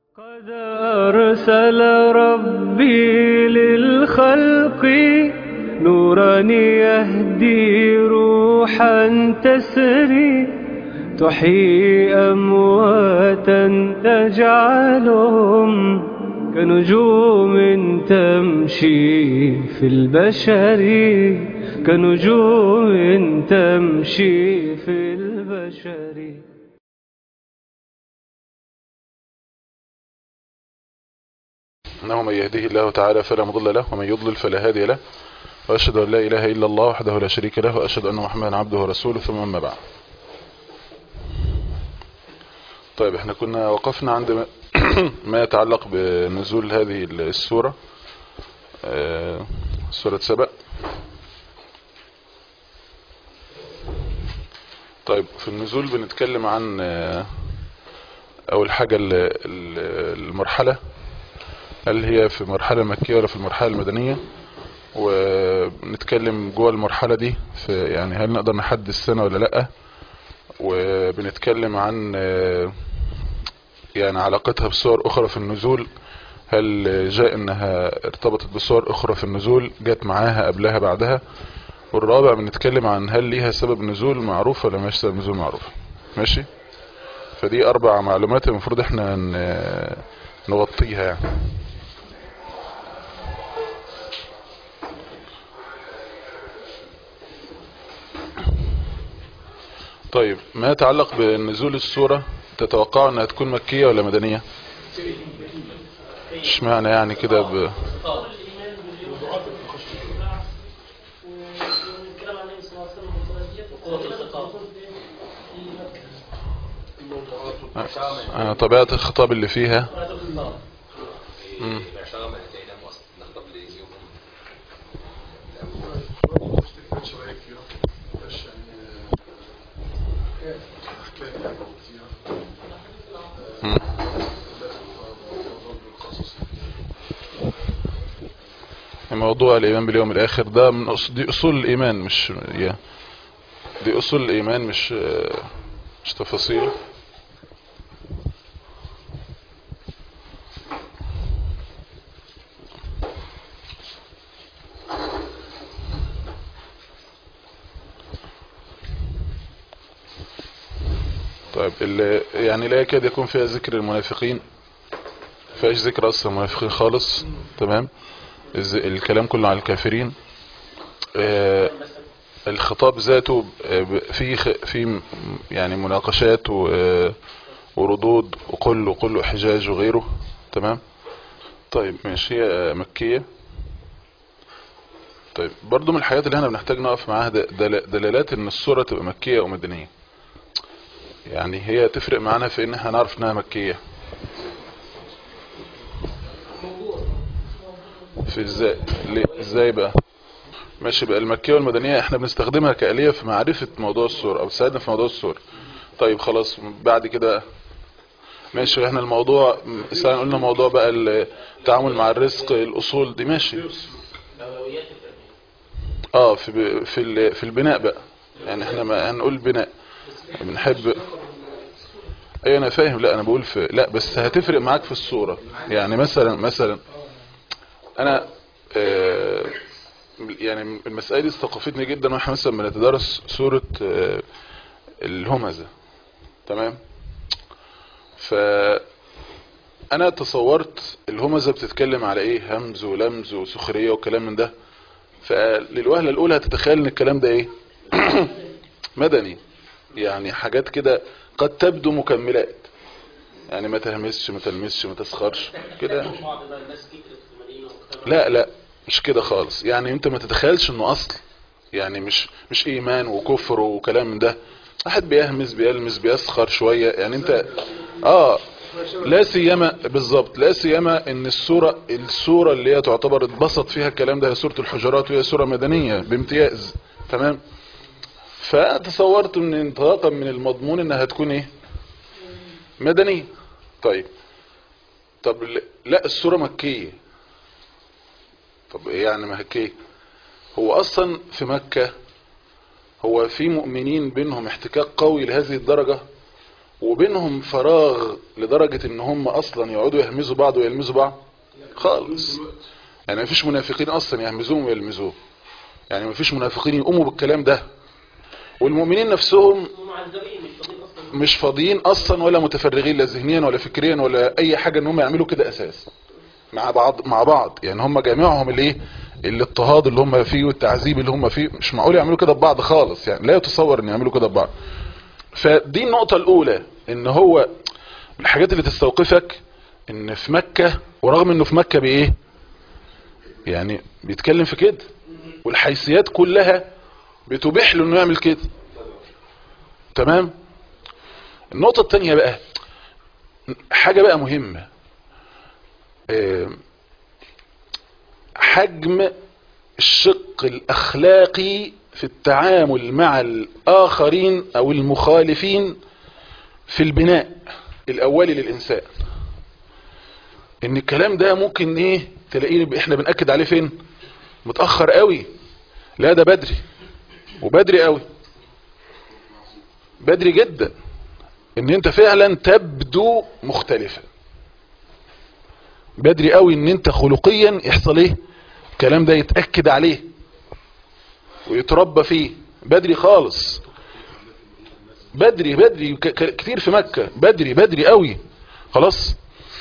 قد أرسل ربي للخلق نورا يهدي روحا تسري تحيي أمواتا تجعلهم كنجوم تمشي في البشر كنجوم تمشي في البشر. إنه من يهده الله تعالى فلا مضل له ومن يضلل فلا هادي له، وأشهد أن لا إله إلا الله وحده لا شريك له، وأشهد أن محمدا عبده ورسوله، ثم أما بعد. طيب احنا كنا وقفنا عند ما يتعلق بنزول هذه السورة، سورة سبأ. طيب في النزول بنتكلم عن أول حاجة المرحلة، هل هي في مرحلة مكية ولا في المرحلة المدنية، وبنتكلم جوه المرحلة دي في يعني هل نقدر نحدد السنة ولا لأ، وبنتكلم عن يعني علاقتها بصور أخرى في النزول، هل جاء انها ارتبطت بصور اخرى في النزول جت معاها قبلها بعدها، والرابع بنتكلم عن هل ليها سبب نزول معروف ولا مش سبب نزول معروف. ماشي، فدي 4 معلومات المفروض احنا نغطيها يعني. طيب ما يتعلق بنزول السورة، تتوقعوا انها تكون مكية ولا مدنية؟ اشمعنى يعني كده طبيعة الخطاب اللي فيها. موضوع الإيمان باليوم الآخر ده دي أصول الإيمان، دي أصول الإيمان مش تفاصيل. طيب يعني لا يكاد يكون فيها ذكر المنافقين، فيهاش ذكر أصلا المنافقين خالص. تمام، الكلام كله على الكافرين. الخطاب ذاته في يعني مناقشات وردود وقل وحجاج وغيره. تمام. طيب ماشي، هي مكية. طيب برضو من الحاجات اللي احنا بنحتاج نقف معاها دلالات ان السورة تبقى مكية او مدنية، يعني هي تفرق معانا في ان احنا نعرف انها مكية في ازاي بقى. ماشي بقى، المكية والمدنية احنا بنستخدمها كآلية في معرفة موضوع السورة او تساعدنا في موضوع السورة. طيب خلاص بعد كده ماشي، احنا الموضوع مثلا قلنا موضوع بقى التعامل مع الرزق، الاصول دي ماشي. في البناء بقى، يعني احنا ما هنقول بناء بنحب. اي انا فاهم، لا انا بقول لا بس هتفرق معاك في الصورة. يعني مثلا انا يعني المسألة دي استوقفتني جدا واحنا مثلا بنتدرس سورة الهمزة. تمام، فانا تصورت الهمزة بتتكلم على ايه، همز ولمز وسخرية وكلام من ده، فللوهلة الاولى هتتخيل ان الكلام ده ايه مدني، يعني حاجات كده قد تبدو مكملات، يعني ما تهمسش ما تلمسش ما تسخرش كده. لا مش كده خالص، يعني انت ما تتخيلش انه اصل، يعني مش ايمان وكفر وكلام من ده، واحد بيهمس بيلمس بيسخر شوية يعني انت لا سيما بالظبط، لا سيما ان السورة اللي هي تعتبر اتبسط فيها الكلام ده هي سورة الحجرات، وهي سورة مدنية بامتياز. تمام، فتصورت من انطلاقا من المضمون انها هتكون ايه مدنية. طيب طب لا السورة مكية. طب ايه يعني مكية؟ هو اصلا في مكة هو في مؤمنين بينهم احتكاك قوي لهذه الدرجة، وبينهم فراغ لدرجة ان هم اصلا يقعدوا يهمزوا بعض ويلمزوا بعض خالص. يعني مفيش منافقين اصلا يهمزوهم ويلمزوهم، يعني مفيش منافقين يقوموا بالكلام ده، والمؤمنين نفسهم مش فاضيين اصلا ولا متفرغين لا ذهنيا ولا فكريا ولا اي حاجة ان هم يعملوا كده اساس مع بعض. يعني هم جميعهم الايه الاضطهاد اللي هم فيه والتعذيب اللي هم فيه مش معقول يعملوا كده ببعض خالص، يعني لا يتصور ان يعملوا كده ببعض. فدي النقطة الاولى، ان هو الحاجات اللي تستوقفك ان في مكة، ورغم انه في مكة بايه يعني بيتكلم في كده والحيثيات كلها بتبيح له انه يعمل كده. تمام. النقطة التانية بقى حاجة بقى مهمة، حجم الشق الاخلاقي في التعامل مع الاخرين او المخالفين في البناء الاولي للانسان. ان الكلام ده ممكن ايه تلاقيه احنا بنأكد عليه فين متأخر قوي، لا ده بدري، وبدري قوي، بدري جدا، ان انت فعلا تبدو مختلفا. بدري قوي ان انت خلقيا يحصل ايه الكلام ده يتأكد عليه ويتربى فيه، بدري خالص، بدري كتير في مكة، بدري قوي خلاص.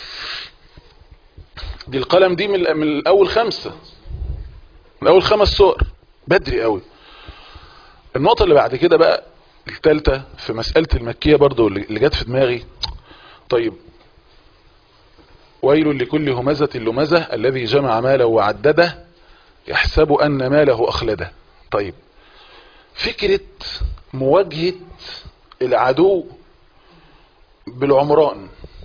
دي القلم دي من الاول 5، من اول 5 سور، بدري قوي. النقطة اللي بعد كده بقى الثالثة في مسألة المكية برضو اللي جت في دماغي، طيب ويل لكل همزة لمزة الذي جمع ماله وعدده يحسب أن ماله أخلده. طيب فكرة مواجهة العدو بالعمران،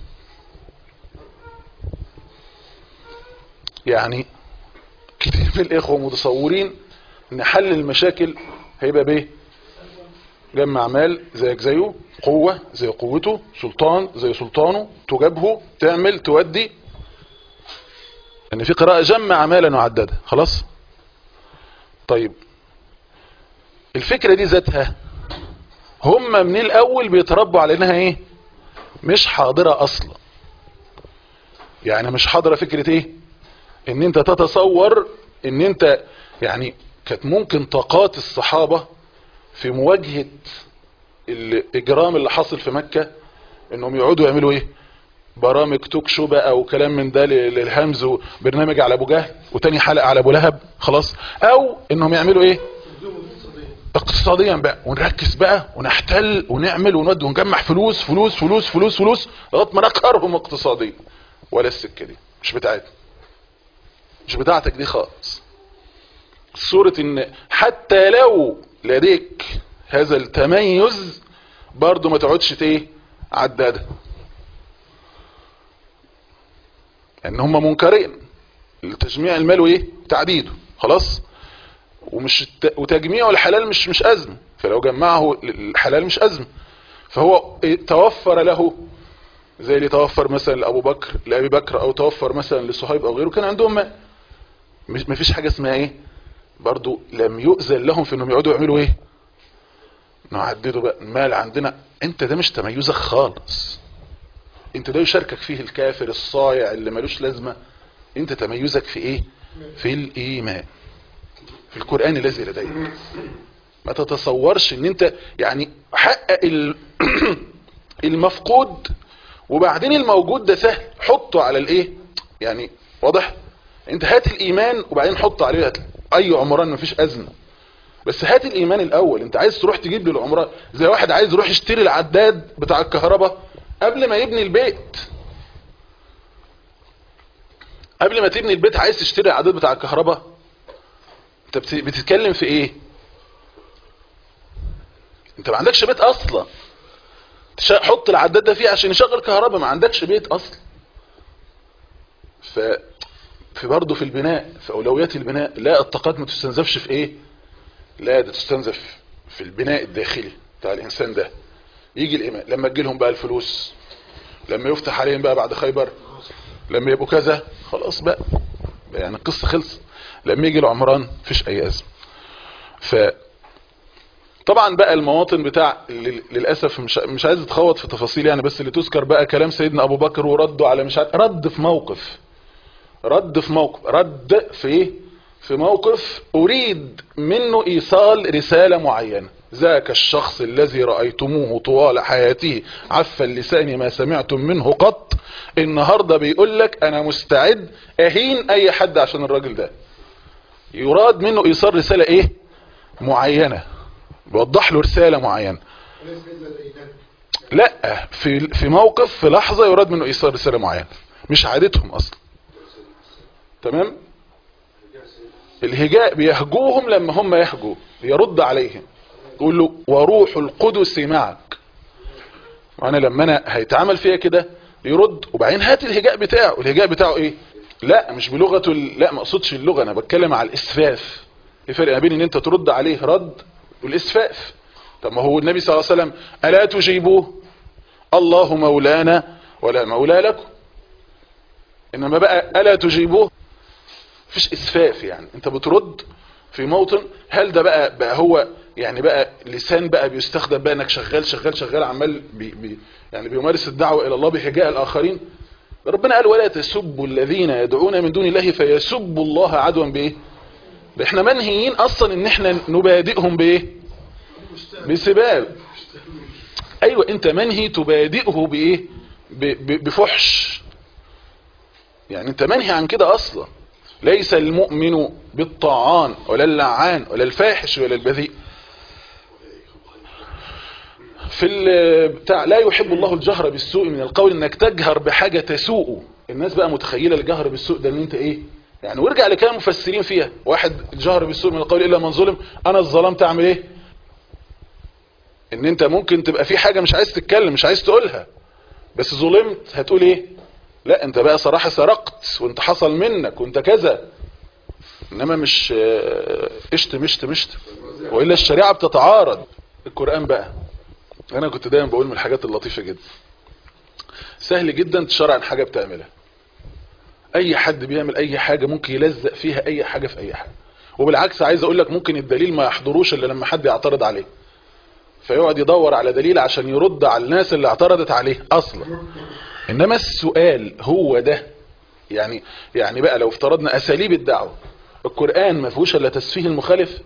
يعني كتير من الإخوة متصورين ان حل المشاكل هيبقى بايه؟ جمع مال زيك زيه، قوة زي قوته، سلطان زي سلطانه، تجابهه، تعمل تودي. ان في قراءة جمع مالا وعدده خلاص. طيب الفكرة دي ذاتها هم من الاول بيتربوا على انها ايه؟ مش حاضرة اصلا. يعني مش حاضرة فكرة ايه؟ ان انت تتصور ان انت يعني كانت ممكن طاقات الصحابة في مواجهة الاجرام اللي حصل في مكة انهم يقعدوا يعملوا ايه؟ برامج توك شو بقى او كلام من ده للهمز، وبرنامج على ابو جهل وتاني حلقة على ابو لهب خلاص، او انهم يعملوا ايه؟ اقتصاديا بقى، ونركز بقى ونحتل ونعمل ونودي ونجمع فلوس فلوس فلوس فلوس فلوس لغايه ما نقهرهم اقتصاديا. ولا السكه دي مش بتاعتنا، مش بتاعتك دي خالص. صورة ان حتى لو لديك هذا التميز برضو ما تقعدش ايه عدادة، ان هم منكرين لتجميع المال وايه تعديده خلاص. وتجميعه الحلال مش ازمه، فلو جمعه الحلال مش ازمه، فهو توفر له زي اللي توفر مثلا لابو بكر لابي بكر، او توفر مثلا لصهيب او غيره، كان عندهم مال. ما فيش حاجه اسمها ايه برضو لم يؤذن لهم في انهم يقعدوا يعملوا ايه نعددوا بقى المال عندنا. انت ده مش تميزك خالص، انت ده يشاركك فيه الكافر الصايع اللي ملوش لازمه. انت تميزك في ايه؟ في الايمان، في القرآن الذي لديك. ما تتصورش ان انت يعني حقق المفقود وبعدين الموجود ده سهل حطه على الايه يعني واضح. انت هات الايمان وبعدين حط عليه اي عمران مفيش ازمه، بس هات الايمان الاول. انت عايز تروح تجيب لي العمران زي واحد عايز يروح يشتري العداد بتاع الكهرباء قبل ما يبني البيت. قبل ما تبني البيت عايز تشتري العداد بتاع الكهرباء، انت بتتكلم في ايه؟ انت ما عندكش بيت اصلا حط العداد ده فيه عشان يشغل كهرباء، ما عندكش بيت اصلا. في برضه في البناء، في اولويات البناء، لا الطاقات ما تستنزفش في ايه؟ لا ده تستنزف في البناء الداخلي بتاع الانسان ده. يجي الايمان لما تجي لهم بقى الفلوس، لما يفتح عليهم بقى بعد خيبر، لما يبقوا كذا خلاص بقى يعني القصه خلصت. لما يجي العمران مفيش اي ازمه. طبعا بقى المواطن بتاع للاسف مش عايز اتخوض في تفاصيل يعني، بس اللي تذكر بقى كلام سيدنا ابو بكر ورده على مش عارف، رد في موقف رد في ايه، في موقف اريد منه ايصال رسالة معينة. ذاك الشخص الذي رأيتموه طوال حياته عف اللسان ما سمعتم منه قط، النهاردة بيقول لك انا مستعد اهين اي حد عشان الراجل ده. يراد منه ايصال رسالة ايه معينة، بيوضح له رسالة معينة. لا، في موقف، في لحظة يراد منه ايصال رسالة معينة، مش عادتهم اصلا. تمام. الهجاء بيهجوهم لما هم يهجوا، يرد عليهم يقول له وروح القدس معك. وانا لما انا هيتعامل فيها كده يرد، وبعدين هات الهجاء بتاعه. الهجاء بتاعه ايه؟ لا مش بلغته لا ما اقصدش اللغة، انا بتكلم على الاسفاف. في فرق ما بين ان انت ترد عليه رد والاسفاف. طب ما هو النبي صلى الله عليه وسلم الا تجيبوه الله مولانا ولا مولى لكم، انما بقى الا تجيبوه مفيش اسفاف. يعني انت بترد في موطن، هل ده بقى هو يعني بقى لسان بقى بيستخدم بقى انك شغال عمال يعني بيمارس الدعوة الى الله بهجاء الاخرين؟ ربنا قال ولا تسبوا الذين يدعون من دون الله فيسبوا الله عدوا بايه. احنا منهيين اصلا ان احنا نبادئهم بايه؟ بسباب. ايوه انت منهي تبادئه بايه؟ بفحش. يعني انت منهي عن كده اصلا. ليس المؤمن بالطاعان ولا اللعان ولا الفاحش ولا البذيء. في بتاع لا يحب الله الجهر بالسوء من القول، انك تجهر بحاجة تسوءه. الناس بقى متخيلة الجهر بالسوء ده ان انت ايه يعني، وارجع لكلام المفسرين فيها. واحد الجهر بالسوء من القول الا من ظلم، انا الظلمت اعمل ايه؟ ان انت ممكن تبقى في حاجة مش عايز تتكلم مش عايز تقولها، بس ظلمت هتقول ايه؟ لا انت بقى صراحة سرقت وانت حصل منك وانت كذا، انما مش اشت وإلا الشريعة بتتعارض. القرآن بقى انا كنت دايما بقول من الحاجات اللطيفة جدا، سهل جدا تشرع عن حاجة بتعملها. اي حد بيعمل اي حاجة ممكن يلزق فيها اي حاجة في اي حاجة، وبالعكس عايز اقول لك ممكن الدليل ما يحضروش الا لما حد يعترض عليه، فيقعد يدور على دليل عشان يرد على الناس اللي اعترضت عليه اصلا. انما السؤال هو ده. يعني بقى لو افترضنا اساليب الدعوة القرآن ما فيهوش الا تسفيه المخالف.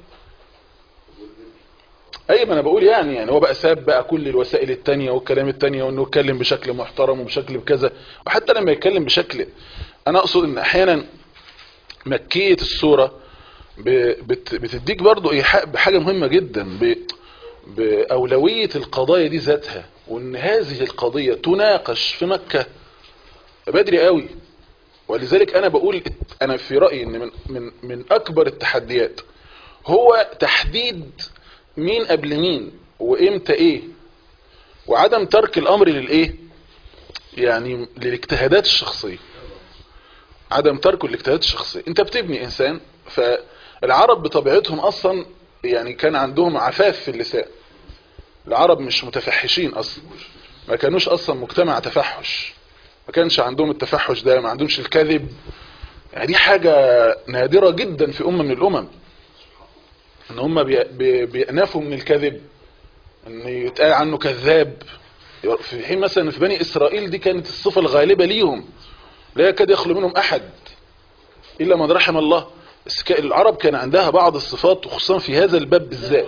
اي ما انا بقول يعني هو بقى ساب بقى كل الوسائل التانية والكلام التانية، وانه يتكلم بشكل محترم وبشكل بكذا. وحتى لما يتكلم بشكل، انا اقصد ان احيانا مكية الصورة بتديك برضو ايحاء بحاجة مهمة جدا باولوية القضايا دي ذاتها، وان هذه القضية تناقش في مكة بدري قوي. ولذلك انا بقول انا في رأيي ان من اكبر التحديات هو تحديد مين قبل مين وامتى ايه، وعدم ترك الامر للايه يعني للاجتهادات الشخصية. عدم ترك الاجتهادات الشخصية. انت بتبني انسان، فالعرب بطبيعتهم اصلا يعني كان عندهم عفاف في اللسان. العرب مش متفحشين اصلا، ما كانوش اصلا مجتمع تفحش، ما كانش عندهم التفحش ده، ما عندهمش الكذب. يعني دي حاجة نادرة جدا في امة من الامم، ان هم بيأنفوا من الكذب، ان يتقال عنه كذاب. في حين مثلا في بني اسرائيل دي كانت الصفة الغالبة ليهم، لا يكاد يخلو منهم احد الا من رحم الله. بس العرب كان عندها بعض الصفات، وخصوصا في هذا الباب بالذات،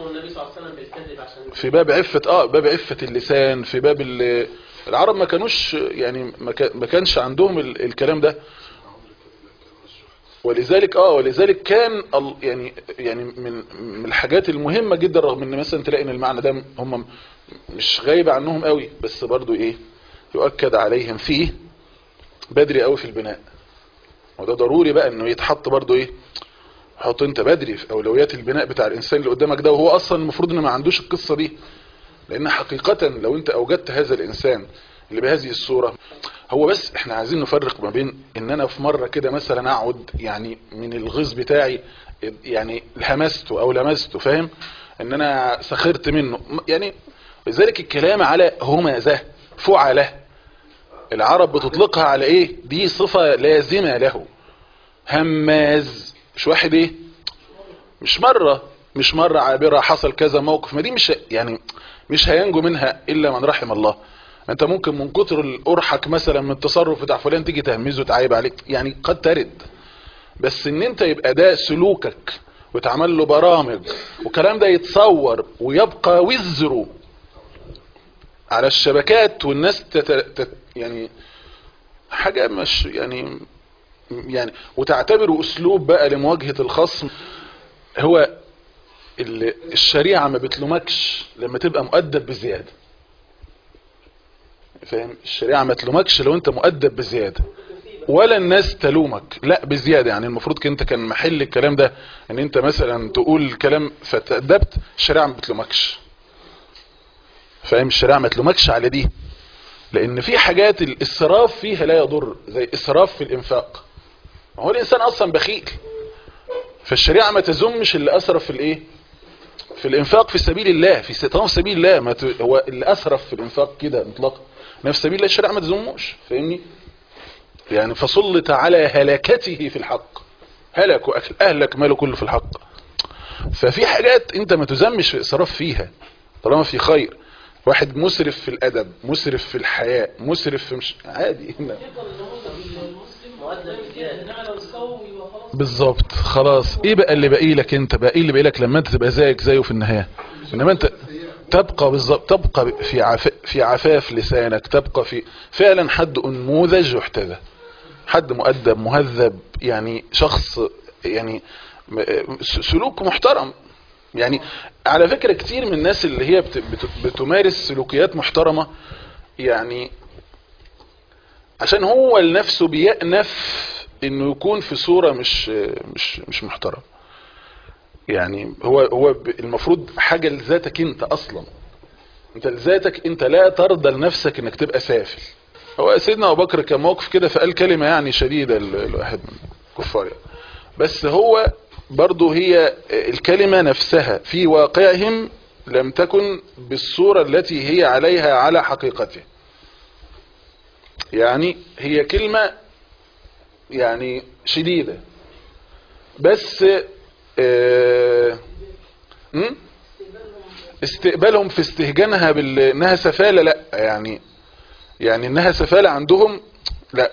في باب عفة باب عفة اللسان، في باب العرب ما كانوش يعني ما كانش عندهم الكلام ده. ولذلك كان يعني من الحاجات المهمة جدا، رغم ان مثلا تلاقي ان المعنى ده هم مش غايب عنهم قوي، بس برضو ايه يؤكد عليهم فيه بدري قوي في البناء. وده ضروري بقى انه يتحط برضو ايه، حط انت بدري في اولويات البناء بتاع الانسان اللي قدامك ده، وهو اصلا المفروض انه ما عندوش القصة دي. لان حقيقة لو انت اوجدت هذا الانسان اللي بهذه الصورة، هو بس احنا عايزين نفرق ما بين ان انا في مرة كده مثلا اقعد يعني من الغيظ بتاعي يعني همسته او لمسته، فاهم ان انا سخرت منه يعني. لذلك الكلام على همزة فعله العرب بتطلقها على ايه، دي صفة لازمة له. هماز مش واحد ايه، مش مرة مش مرة عابرة حصل كذا موقف، ما دي مش يعني مش هينجو منها الا من رحم الله. انت ممكن من كتر القرحك مثلا من التصرف بتاع فلان تيجي تهمزه تعيب عليك، يعني قد ترد. بس ان انت يبقى ده سلوكك وتعمل له برامج والكلام ده يتصور ويبقى وزره على الشبكات والناس يعني حاجة مش يعني وتعتبره اسلوب بقى لمواجهة الخصم. هو الشريعة ما بتلومكش لما تبقى مؤدب بزيادة، فاهم؟ الشريعة ما تلومكش لو انت مؤدب بزيادة، ولا الناس تلومك لا بزيادة. يعني المفروض انت كان محل الكلام ده ان انت مثلا تقول كلام فتأدبت، الشريعة ما بتلومكش، فاهم؟ الشريعة ما تلومكش على دي، لان في حاجات الاسراف فيها لا يضر، زي اسراف في الانفاق. هو الانسان اصلا بخيل، فالشريعة ما تزمش اللي اسرف في الايه، في الانفاق في سبيل الله، في طرف سبيل الله. ما هو اللي اسرف في الانفاق كده مطلقا نفس سبيل الله الشريعة ما تزموش، فاهمني؟ يعني فسلط على هلاكته في الحق، هلك واكل اهلك ماله كله في الحق. ففي حاجات انت ما تزمش في اسراف فيها طالما في خير. واحد مسرف في الادب، مسرف في الحياء، مسرف في مش عادي هنا بالظبط. خلاص ايه بقى اللي باقي لك؟ انت باقي اللي باقي لك لما انت تبقى زيك زيه في النهايه، انما انت تبقى بالظبط، تبقى في عفاف لسانك، تبقى في فعلا حد انموذج يحتذى، حد مؤدب مهذب، يعني شخص يعني سلوك محترم. يعني على فكرة كتير من الناس اللي هي بتمارس سلوكيات محترمة، يعني عشان هو لنفسه بيأنف انه يكون في صورة مش محترم. يعني هو المفروض حاجة لذاتك انت اصلا، انت لذاتك انت لا ترضى لنفسك انك تبقى سافل. هو سيدنا ابو بكر كان موقف كده فقال كلمة يعني شديدة الواحد من الكفار يعني. بس هو برضو هي الكلمة نفسها في واقعهم لم تكن بالصورة التي هي عليها على حقيقته. يعني هي كلمة يعني شديدة، بس استقبالهم في استهجانها بانها سفالة لا، يعني انها سفالة عندهم لا.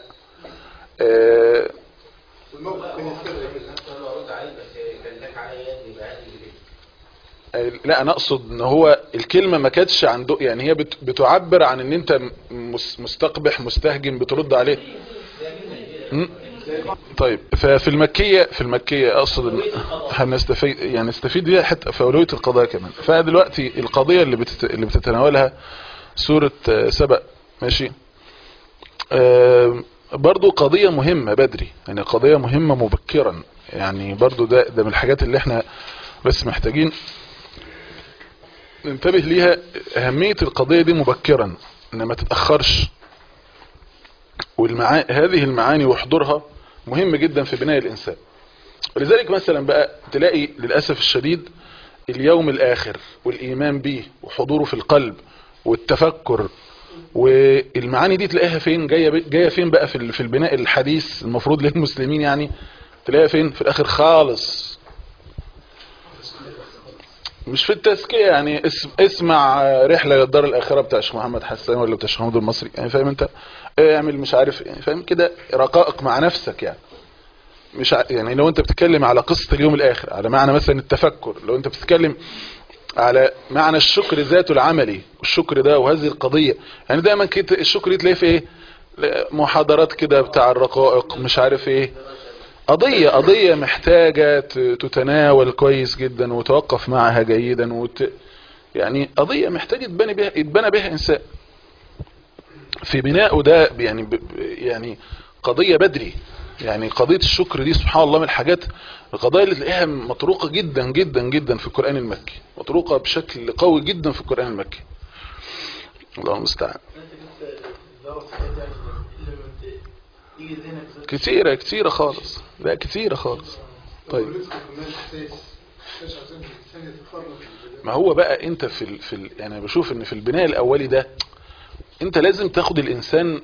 لا انا اقصد ان هو الكلمة ما كانتش عنده، يعني هي بتعبر عن ان انت مستقبح مستهجن بترد عليه. طيب ففي المكية اقصد ان هنستفيد يعني نستفيد بيها حتى في اولوية القضايا كمان. فدلوقتي القضية اللي بتتناولها سورة سبأ ماشي، برضو قضية مهمة بدري، يعني قضية مهمة مبكرا. يعني برضو ده من الحاجات اللي احنا بس محتاجين ننتبه ليها، اهمية القضية دي مبكرا ان ما تتأخرش. هذه المعاني وحضورها مهم جدا في بناء الانسان. ولذلك مثلا بقى تلاقي للأسف الشديد اليوم الاخر والايمان به وحضوره في القلب والتفكر والمعاني دي تلاقيها فين؟ جايه فين بقى في البناء الحديث المفروض للمسلمين؟ يعني تلاقيها فين؟ في الاخر خالص، مش في التزكية. يعني اسمع رحلة للدار الآخرة بتاع الشيخ محمد حسان ولا بتاع الشيخ محمود المصري، يعني فاهم انت؟ اعمل مش عارف يعني، فاهم كده؟ رقائق مع نفسك يعني. مش يعني لو انت بتتكلم على قصة اليوم الآخر، على معنى مثلا التفكر، لو انت بتتكلم على معنى الشكر ذاته العملي، والشكر ده وهذه القضية، يعني دايما كده الشكر تلاقيه في ايه؟ محاضرات كده بتاع الرقائق مش عارف ايه. قضية محتاجة تتناول كويس جدا وتوقف معها جيدا يعني قضية محتاجة يتبنى بها انسان في بناء ده. يعني قضية بدري. يعني قضية الشكر دي سبحان الله من الحاجات القضايا اللي تلاقيها مطروقة جدا جدا جدا في القرآن المكي، مطروقة بشكل قوي جدا في القرآن المكي. الله المستعان. كتيرة خالص، لا كتيرة خالص. طيب ما هو بقى انت يعني بشوف ان في البناء الاولي ده انت لازم تاخد الانسان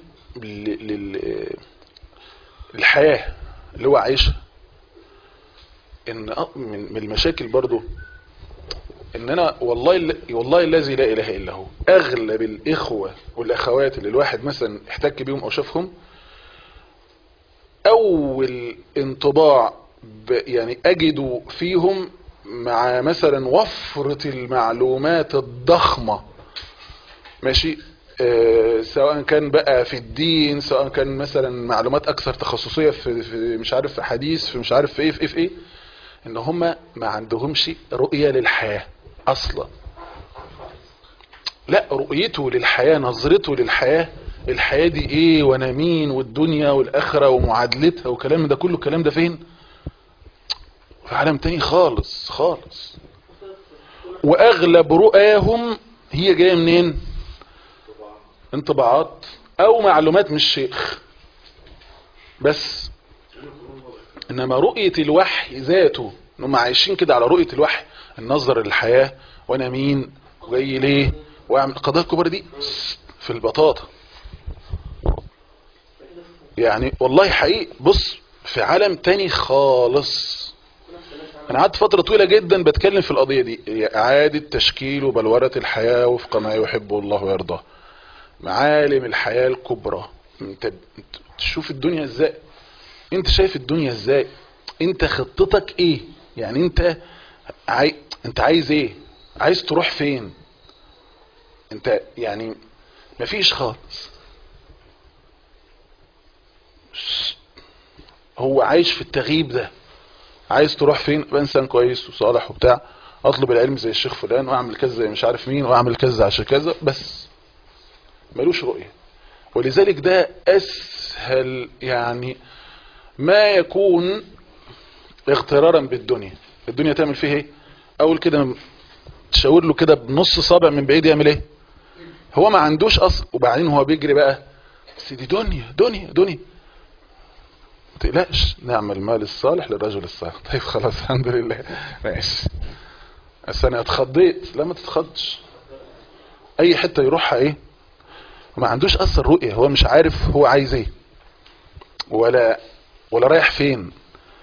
للحياة اللي هو عايشها. ان من المشاكل برضو ان انا والله الذي لا اله الا هو اغلب الاخوة والاخوات اللي الواحد مثلا احتك بيهم او شافهم، اول انطباع يعني اجدوا فيهم مع مثلا وفرة المعلومات الضخمة، ماشي، سواء كان بقى في الدين، سواء كان مثلا معلومات اكثر تخصصية في مش عارف في حديث، في مش عارف في ايه في ايه، ان هم ما عندهمش رؤية للحياة اصلا. لا، رؤيته للحياة، نظرته للحياة، الحياة دي ايه وانا مين والدنيا والاخرة ومعادلتها وكلام ده كله، الكلام ده فين؟ في عالم تاني خالص خالص. واغلب رؤاهم هي جاية منين؟ انطباعات او معلومات من الشيخ بس. انما رؤية الوحي ذاته، انهم عايشين كده على رؤية الوحي، النظر للحياة وانا مين وجاي ليه واعمل القضايا الكبرى دي في البطاطا. يعني والله حقيقي بص في عالم تاني خالص. انا قعدت فترة طويلة جدا بتكلم في القضية دي، اعادة تشكيل وبلورة الحياة وفق ما يحبه الله ويرضاه، معالم الحياة الكبرى. انت تشوف الدنيا ازاي، انت شايف الدنيا ازاي، انت خطتك ايه، يعني انت عايز ايه، عايز تروح فين، انت يعني مفيش خالص. هو عايش في التغييب ده، عايز تروح فين، ابقى انسان كويس وصالح وبتاع، اطلب العلم زي الشيخ فلان، واعمل كذا زي مش عارف مين، واعمل كذا عشان كذا، بس ملوش رؤية. ولذلك ده اسهل يعني ما يكون اغترارا بالدنيا. الدنيا تعمل فيه ايه؟ اول كده تشاور له كده بنص صابع من بعيد يعمل ايه؟ هو ما عندوش اصل، وبعدين هو بيجري بقى، بس دي دنيا دنيا دنيا. ما تقلقش، نعمل المال الصالح للرجل الصالح. طيب خلاص الحمد لله ماشي. بس انا اتخضيت. لا ما تتخضش، اي حتة يروحها ايه، ما عندوش اصل رؤية، هو مش عارف هو عايز ايه ولا رايح فين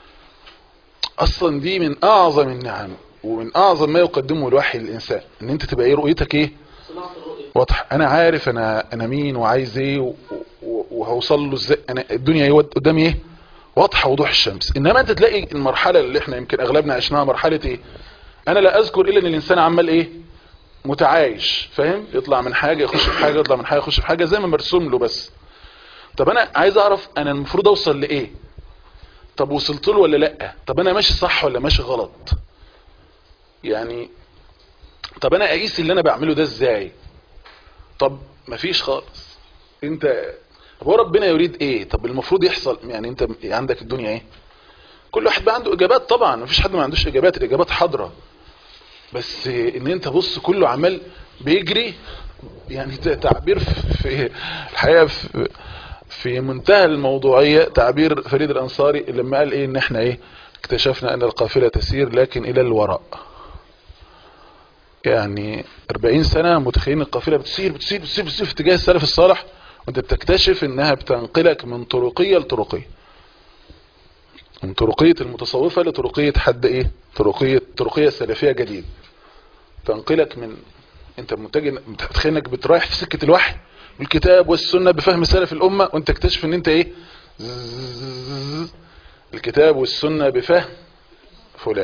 اصلا. دي من اعظم النعم ومن اعظم ما يقدمه الوحي للانسان، ان انت تبقى ايه رؤيتك ايه واضح. انا عارف انا مين وعايز ايه وهوصل له ازاي، انا الدنيا ايه قدامي ايه واضحه وضوح الشمس. انما انت تلاقي المرحله اللي احنا يمكن اغلبنا عشناها مرحله ايه، انا لا اذكر الا ان الانسان عمال ايه متعايش، فاهم، يطلع من حاجه يخش في حاجه، يطلع من حاجه يخش في حاجه زي ما مرسوم له بس. طب انا عايز اعرف انا المفروض اوصل لايه، طب وصلت له ولا لا، طب انا ماشي صح ولا ماشي غلط، يعني طب انا اقيس اللي انا بعمله ده ازاي. طب مفيش خالص. انت هو ربنا يريد ايه، طب المفروض يحصل، يعني انت عندك الدنيا ايه، كل واحد بقى عنده اجابات طبعا، مفيش حد ما عندوش اجابات، الاجابات حاضرة، بس ان انت بص كله عمال بيجري. يعني تعبير في الحقيقة في منتهى الموضوعية، تعبير فريد الانصاري لما قال ايه، ان احنا ايه اكتشفنا ان القافلة تسير لكن الى الوراء. يعني 40 سنة متخيلين القافلة بتسير بتسير بتسير بتسير في اتجاه السلف الصالح، وانت بتكتشف انها بتنقلك من طرقية لطرقية، من طرقية المتصوفة لطرقية حد ايه، طرقية سلفية جديد، تنقلك من انت متخيل انك بترايح في سكة الوحي والكتاب والسنة بفهم سلف الامة، وانت تكتشف ان انت ايه الكتاب والسنة بفهم فلان،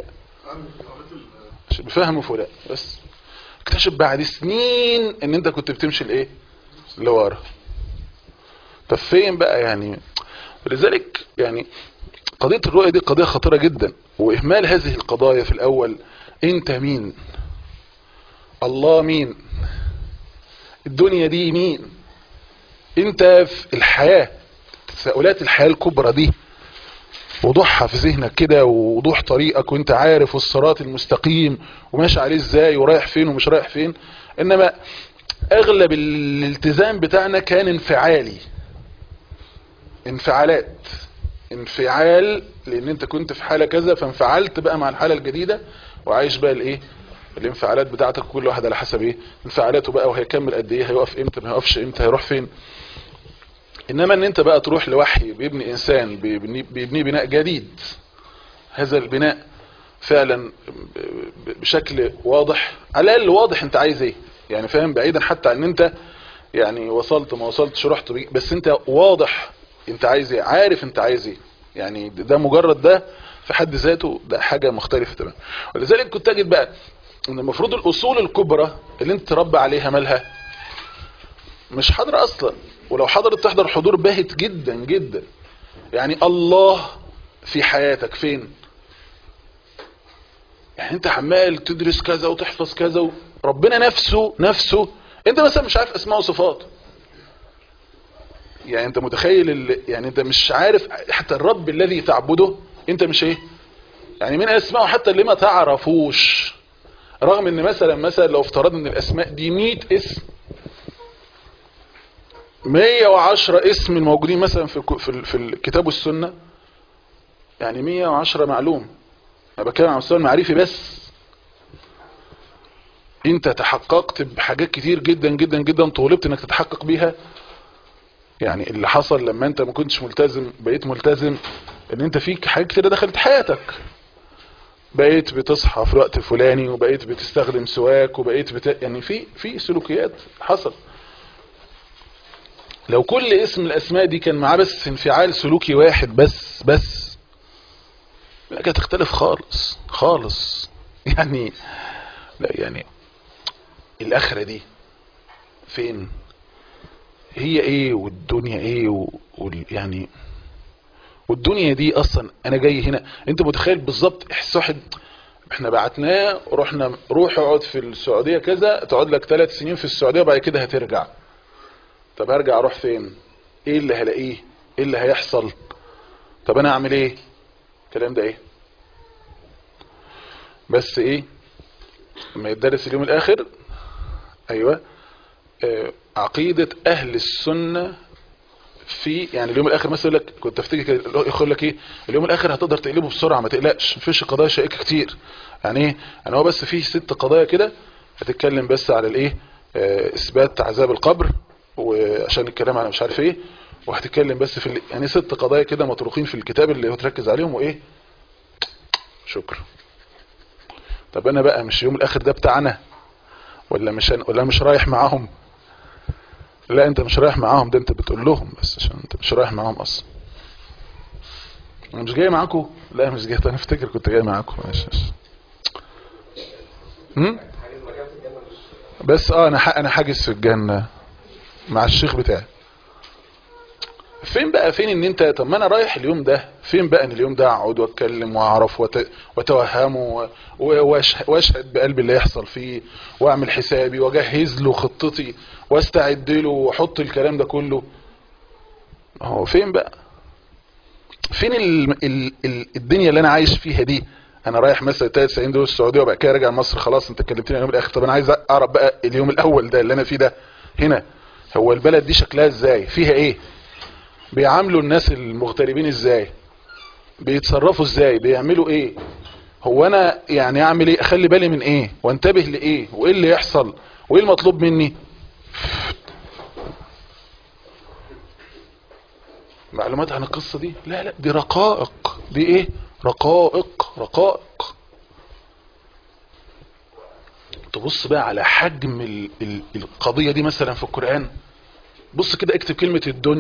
بفهم فلان، بس اكتشف بعد سنين ان انت كنت بتمشي لايه لورا. طب فين بقى يعني. ولذلك يعني قضية الرؤية دي قضية خطيرة جدا، واهمال هذه القضايا في الاول، انت مين، الله مين، الدنيا دي مين، انت في الحياة، تساؤلات الحياة الكبرى دي وضوحها في ذهنك كده، ووضوح طريقك وانت عارف الصراط المستقيم وماشي عليه ازاي ورايح فين ومش رايح فين. انما اغلب الالتزام بتاعنا كان انفعالي، انفعالات، انفعال، لان انت كنت في حالة كذا فانفعلت بقى مع الحالة الجديدة، وعايش بقى الايه الانفعالات بتاعتك، كل واحد على حسب ايه انفعالاته بقى، وهيكمل قد ايه، هيقف امتى ما هيقفش امتى، هيروح فين. انما ان انت بقى تروح لوحي بيبني انسان، بيبني بناء جديد، هذا البناء فعلا بشكل واضح، على الاقل واضح انت عايز ايه يعني، فاهم؟ بعيدا حتى عن ان انت يعني وصلت ما وصلتش رحت بيه، بس انت واضح انت عايز ايه، عارف انت عايز ايه يعني. ده مجرد ده في حد ذاته ده حاجة مختلفة تماما. ولذلك كنت اجد بقى ان المفروض الاصول الكبرى اللي انت تربى عليها مالها مش حاضرة اصلا، ولو حضرت تحضر حضور باهت جدا جدا. يعني الله في حياتك فين؟ يعني انت عمال تدرس كذا وتحفظ كذا، ربنا نفسه انت مثلا مش عارف اسماء وصفات. يعني انت متخيل يعني انت مش عارف حتى الرب الذي تعبده انت مش ايه يعني من اسمائه حتى اللي ما تعرفوش، رغم ان مثلا لو افترضنا ان الاسماء دي 100 اسم، 110 اسم الموجودين مثلا في الكتاب والسنة، يعني 110 معلوم. انا بتكلم عن المستوى المعرفي بس. انت تحققت بحاجات كتير جدا جدا جدا طولبت انك تتحقق بيها. يعني اللي حصل لما انت ما كنتش ملتزم بقيت ملتزم، ان انت فيك حاجات كتير دخلت حياتك، بقيت بتصحى في الوقت الفلاني، وبقيت بتستخدم سواك، وبقيت يعني في سلوكيات حصل. لو كل اسم من الاسماء دي كان معاه بس انفعال سلوكي واحد بس كانت هتختلف خالص خالص. يعني لا يعني الاخرة دي فين؟ هي ايه والدنيا ايه يعني والدنيا دي اصلا انا جاي هنا. انت متخيل بالظبط احساس واحد احنا بعتناه ورحنا روح اقعد في السعودية كذا، تقعد لك 3 سنين في السعودية وبعد كده هترجع. طب هرجع اروح فين؟ ايه اللي هلاقيه؟ ايه اللي هيحصل؟ طب انا اعمل ايه؟ الكلام ده ايه؟ بس ايه لما يدرس اليوم الاخر؟ ايوه عقيدة اهل السنة في يعني اليوم الاخر. مثلا يقول لك كنت افتكر يقول لك ايه اليوم الاخر هتقدر تقلبه بسرعة ما تقلقش، مفيش قضايا شائكة كتير. يعني ايه؟ يعني هو بس فيه 6 قضايا كده هتتكلم بس على الايه اثبات عذاب القبر، وعشان الكلام على مش عارف ايه، وهتتكلم بس في يعني 6 قضايا كده مطروقين في الكتاب اللي هو تركز عليهم وايه شكرا. طب انا بقى مش يوم الاخر ده بتاعنا ولا مش رايح معاهم؟ لا انت مش رايح معاهم، ده انت بتقول لهم بس عشان انت مش رايح معاهم اصلا. انا مش جاي معاكم، لا مش جاي، انا افتكر كنت جاي معاكم ماشي. بس انا حاجز في الجنة مع الشيخ بتاعي. فين بقى فين ان انت طب ما انا رايح اليوم ده، فين بقى ان اليوم ده اقعد واتكلم واعرف واتوهمه واشهد بقلبي اللي يحصل فيه، واعمل حسابي واجهز له خطتي واستعد له واحط الكلام ده كله. هو فين بقى؟ فين الدنيا اللي انا عايش فيها دي؟ انا رايح مثلا 3 سنين دول السعوديه وبعد كده راجع مصر، خلاص انت كلمتني اليوم الاخر. طب انا عايز اعرف بقى اليوم الاول ده اللي انا فيه ده هنا، هو البلد دي شكلها ازاي، فيها ايه، بيعاملوا الناس المغتربين ازاي، بيتصرفوا ازاي، بيعملوا ايه، هو انا يعني اعمل ايه، اخلي بالي من ايه وانتبه لايه، وايه اللي يحصل وايه المطلوب مني. معلومات عن القصة دي؟ لا دي رقائق، دي ايه رقائق. تبص بقى على حجم القضية دي مثلا في القرآن. بص كده اكتب كلمة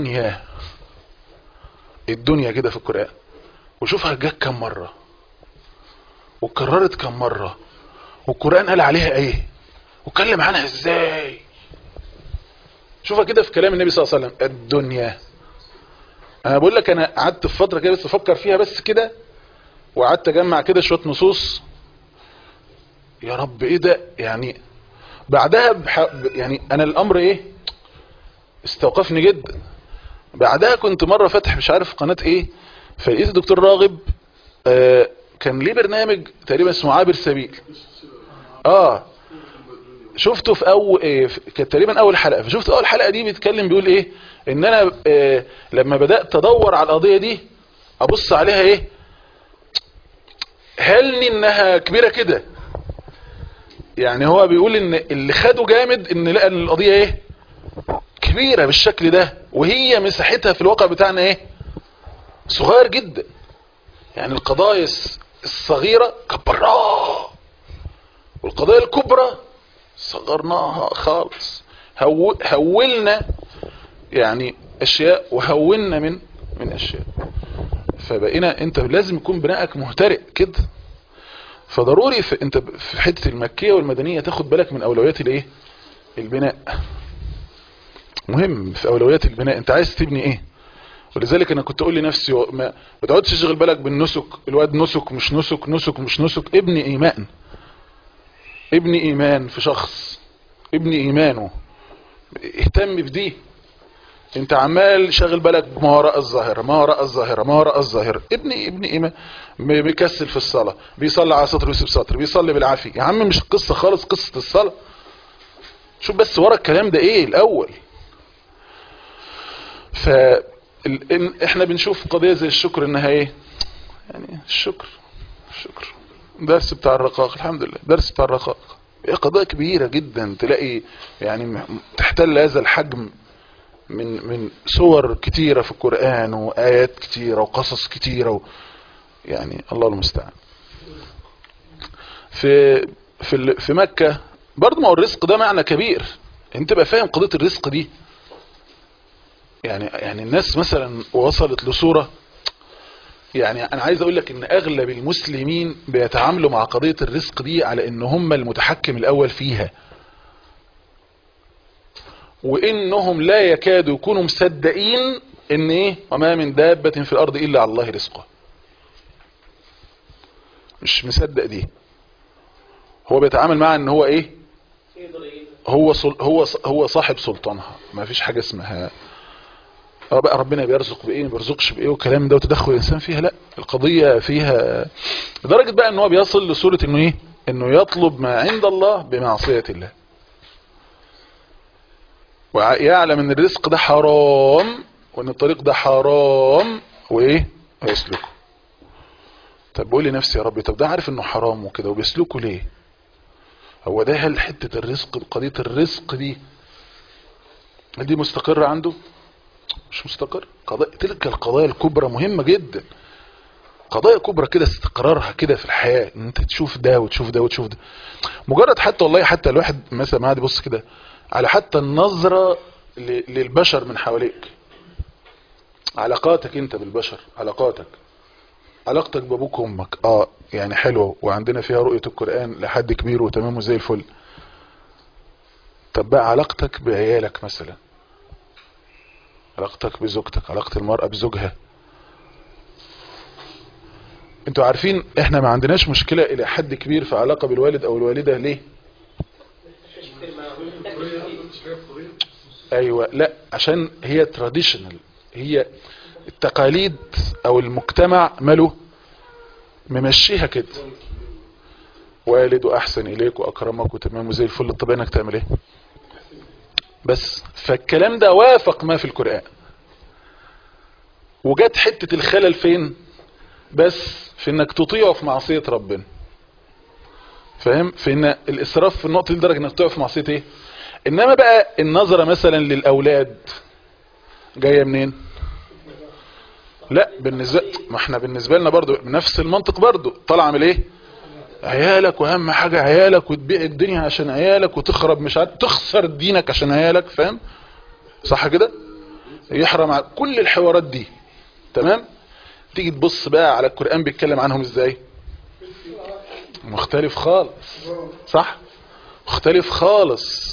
الدنيا كده في القرآن وشوفها جت كم مرة وكررت كم مرة، والقرآن قال عليها ايه وكلم عنها ازاي. شوفها كده في كلام النبي صلى الله عليه وسلم الدنيا. انا بقول لك انا قعدت في فترة كده بس افكر فيها بس كده، وقعدت اجمع كده شوية نصوص. يا رب ايه ده يعني. بعدها يعني انا الامر ايه استوقفني جدا. بعدها كنت مرة فاتح مش عارف قناة ايه، فلقيت الدكتور راغب كان ليه برنامج تقريبا اسمه عابر سبيل. شفته في كانت تقريبا اول حلقة، فشفت اول حلقة دي بيتكلم بيقول ايه ان انا لما بدأت ادور على القضية دي ابص عليها ايه هلني انها كبيرة كده. يعني هو بيقول ان اللي خده جامد ان لقى ان القضية ايه كبيرة بالشكل ده، وهي مساحتها في الواقع بتاعنا ايه صغير جدا. يعني القضايا الصغيرة كبرناها، والقضايا الكبرى صغرناها خالص. هولنا يعني اشياء وهولنا من اشياء. فبقينا انت لازم يكون بنائك مهترئ كده. فضروري انت في حته المكيه والمدنيه تاخد بالك من اولويات الايه، البناء. مهم في اولويات البناء انت عايز تبني ايه. ولذلك انا كنت اقول لنفسي ما تقعدش تشغل بالك بالنسك، الواد نسك مش نسك، نسك مش نسك. ابني ايمان، ابني ايمان في شخص، ابني ايمانه، اهتم بدي. انت عمال شاغل بالك ما وراء الظاهره، ما وراء الظاهره، ما وراء الظاهره. ابني ايمان. بيكسل في الصلاه، بيصلي على سطر ويسيب سطر، بيصلي بالعافيه. يا عم مش القصه خالص قصه الصلاه، شوف بس ورا الكلام ده ايه الاول. احنا بنشوف قضيه زي الشكر انها ايه يعني. الشكر درس بتاع الرقاق، الحمد لله درس بتاع الرقاق. هي قضايا كبيره جدا، تلاقي يعني تحتل هذا الحجم من صور كتيرة في القرآن وآيات كتيرة وقصص كتيرة يعني الله المستعان. في مكة برضو ما هو الرزق ده معنى كبير. انت بقى فاهم قضية الرزق دي يعني الناس مثلا وصلت لصورة. يعني انا عايز اقول لك ان اغلب المسلمين بيتعاملوا مع قضية الرزق دي على ان هم المتحكم الاول فيها، وانهم لا يكادوا يكونوا مصدقين ان ايه وما من دابة في الارض الا على الله رزقها. مش مصدق دي. هو بيتعامل معها ان هو ايه، هو صاحب سلطانها. ما فيش حاجة اسمها بقى ربنا بيرزق بايه ما بيرزقش بايه والكلام ده وتدخل الانسان فيها. لا، القضية فيها لدرجة بقى ان هو بيصل لصورة انه ايه، انه يطلب ما عند الله بمعصية الله، ويعلم ان الرزق ده حرام وان الطريق ده حرام وايه ويسلكه. طب بقول لنفسي يا ربي، طب ده عارف انه حرام وكده وبيسلكه ليه؟ هو ده هل حتة الرزق، قضية الرزق دي مستقرة عنده؟ مش مستقر. تلك القضايا الكبرى مهمة جدا، قضايا كبرى كده استقرارها كده في الحياة، ان انت تشوف ده وتشوف ده وتشوف ده. مجرد حتى والله حتى الواحد مثلا قاعد يبص كده على حتى النظرة للبشر من حواليك، علاقاتك انت بالبشر، علاقتك بابوك وامك يعني حلوة وعندنا فيها رؤية القرآن لحد كبير وتمام وزي الفل. طب بقى علاقتك بعيالك مثلا، علاقتك بزوجتك، علاقة المرأة بزوجها. انتوا عارفين احنا ما عندناش مشكلة الى حد كبير في علاقة بالوالد او الوالدة. ليه؟ ايوه، لا عشان هي تراديشنال، هي التقاليد او المجتمع ماله ممشيها كده. والد واحسن اليك واكرمك وتمام وزي الفل. طب انك تعمل ايه بس؟ فالكلام ده وافق ما في القرآن. وجت حتة الخلل فين بس؟ في انك تطيعه في معصية ربنا. فاهم؟ في ان الاسراف في النقطة دي لدرجة انك تطيعه في معصية ايه. انما بقى النظرة مثلا للاولاد جاية منين؟ لا ما احنا بالنسبة لنا برضو نفس المنطق برضو طالع عامل ايه؟ عيالك، واهم حاجة عيالك، وتبيع الدنيا عشان عيالك، وتخرب مش عارف تخسر دينك عشان عيالك. فاهم؟ صح كده؟ يحرم كل الحوارات دي. تمام؟ تيجي تبص بقى على القرآن بيتكلم عنهم ازاي؟ مختلف خالص. صح؟ مختلف خالص.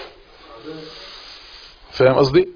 فاهم قصدي؟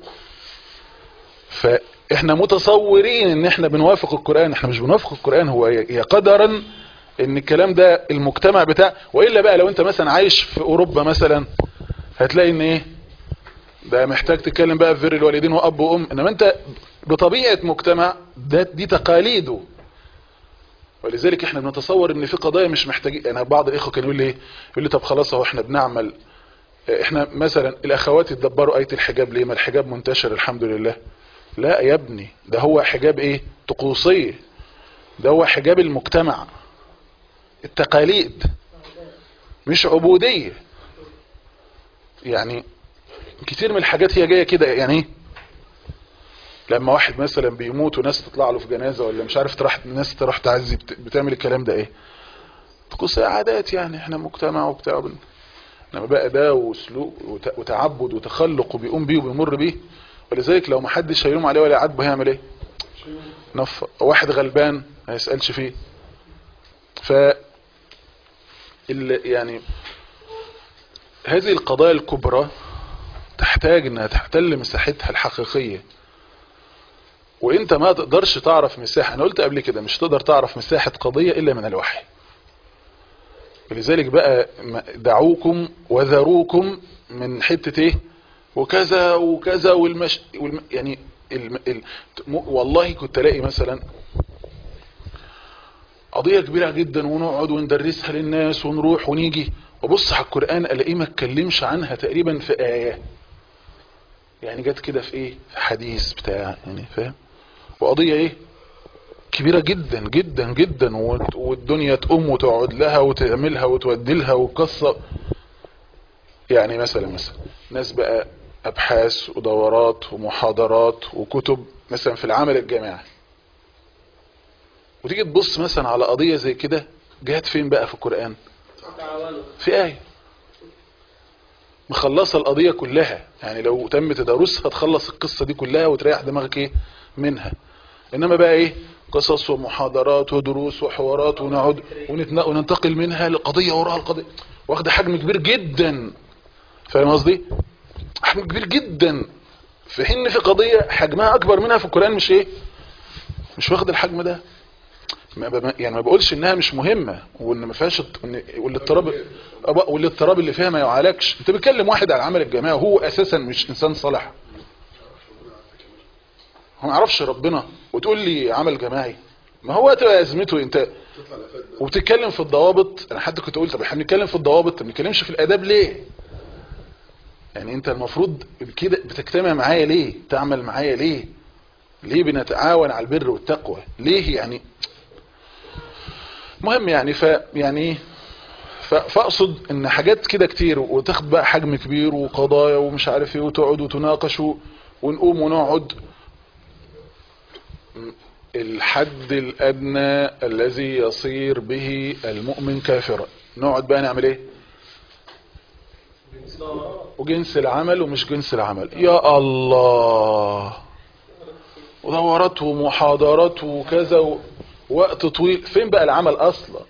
فاحنا متصورين ان احنا بنوافق القرآن. احنا مش بنوافق القرآن، هو هي قدرا ان الكلام ده المجتمع بتاع. وإلا بقى لو انت مثلا عايش في اوروبا مثلا هتلاقي ان ايه ده محتاج تتكلم بقى في بر الوالدين واب وام. انما انت بطبيعة مجتمع دي تقاليده. ولذلك احنا بنتصور ان في قضايا مش محتاجين. يعني بعض الاخوه كانوا يقول لي يقول لي طب خلاص اهو احنا بنعمل، احنا مثلا الاخوات يتدبروا آية الحجاب ليه؟ ما الحجاب منتشر الحمد لله. لا يا ابني، ده هو حجاب ايه؟ طقوسية. ده هو حجاب المجتمع، التقاليد، مش عبودية. يعني كتير من الحاجات هي جاية كده يعني ايه لما واحد مثلا بيموت وناس تطلع له في جنازة ولا مش عارف ناس تروح تعزي بتعمل الكلام ده ايه؟ طقوس عادات يعني، احنا مجتمع وبتاع. انما بقى ده وسلوك وتعبد وتخلق وبيقوم بيه وبيمر بيه. ولذلك لو ما حدش هيلوم عليه ولا يعاتبه هيعمل ايه؟ واحد غلبان ما يسألش فيه. ف يعني هذه القضايا الكبرى تحتاج انها تحتل مساحتها الحقيقية، وانت ما تقدرش تعرف مساحة. انا قلت قبل كده مش تقدر تعرف مساحة قضية الا من الوحي. ولذلك بقى دعوكم وذروكم من حتة ايه وكذا وكذا يعني والله كنت الاقي مثلا قضية كبيرة جدا ونقعد وندرسها للناس ونروح ونيجي وبص على القرآن الاقيه ما اتكلمش عنها تقريبا في آية، يعني جت كده في ايه في حديث بتاع يعني فاهم. وقضية ايه كبيرة جدا جدا جدا والدنيا تقوم وتقعد لها وتعملها وتودلها وقصة. يعني مثلا ناس بقى ابحاث ودورات ومحاضرات وكتب مثلا في العمل الجماعي، وتيجي تبص مثلا على قضية زي كده جهت فين بقى في القرآن؟ في آية مخلصة القضية كلها. يعني لو تم تدارسها تخلص القصة دي كلها وتريح دماغك ايه منها. انما بقى ايه قصص ومحاضرات ودروس وحوارات ونقعد وننتقل منها لقضية وراها القضية، واخده حجم كبير جدا. فاهم قصدي؟ حجم كبير جدا، في حين في قضية حجمها اكبر منها في القرآن مش ايه مش واخد الحجم ده. يعني ما بقولش انها مش مهمة وان ما فيهاش والاضطراب اللي فيها ما يعالجش. انت بتكلم واحد على العمل الجماعي وهو اساسا مش انسان صالح، هو ما يعرفش ربنا، وتقول لي عمل جماعي؟ ما هو تبقى ازمته انت. وبتتكلم في الضوابط. انا حد كنت اقول طب احنا بنتكلم في الضوابط، ما بنتكلمش في الاداب ليه؟ يعني انت المفروض كده بتجتمع معايا ليه؟ تعمل معايا ليه؟ ليه بنتعاون على البر والتقوى ليه يعني؟ مهم يعني فاقصد ان حاجات كده كتير وتاخد بقى حجم كبير وقضايا ومش عارف ايه وتقعد وتناقشوا ونقوم ونقعد. الحد الادنى الذي يصير به المؤمن كافرا نقعد بقى نعمل ايه؟ وجنس العمل ومش جنس العمل. يا الله، ودورات ومحاضرات وكذا ووقت طويل. فين بقى العمل اصلا؟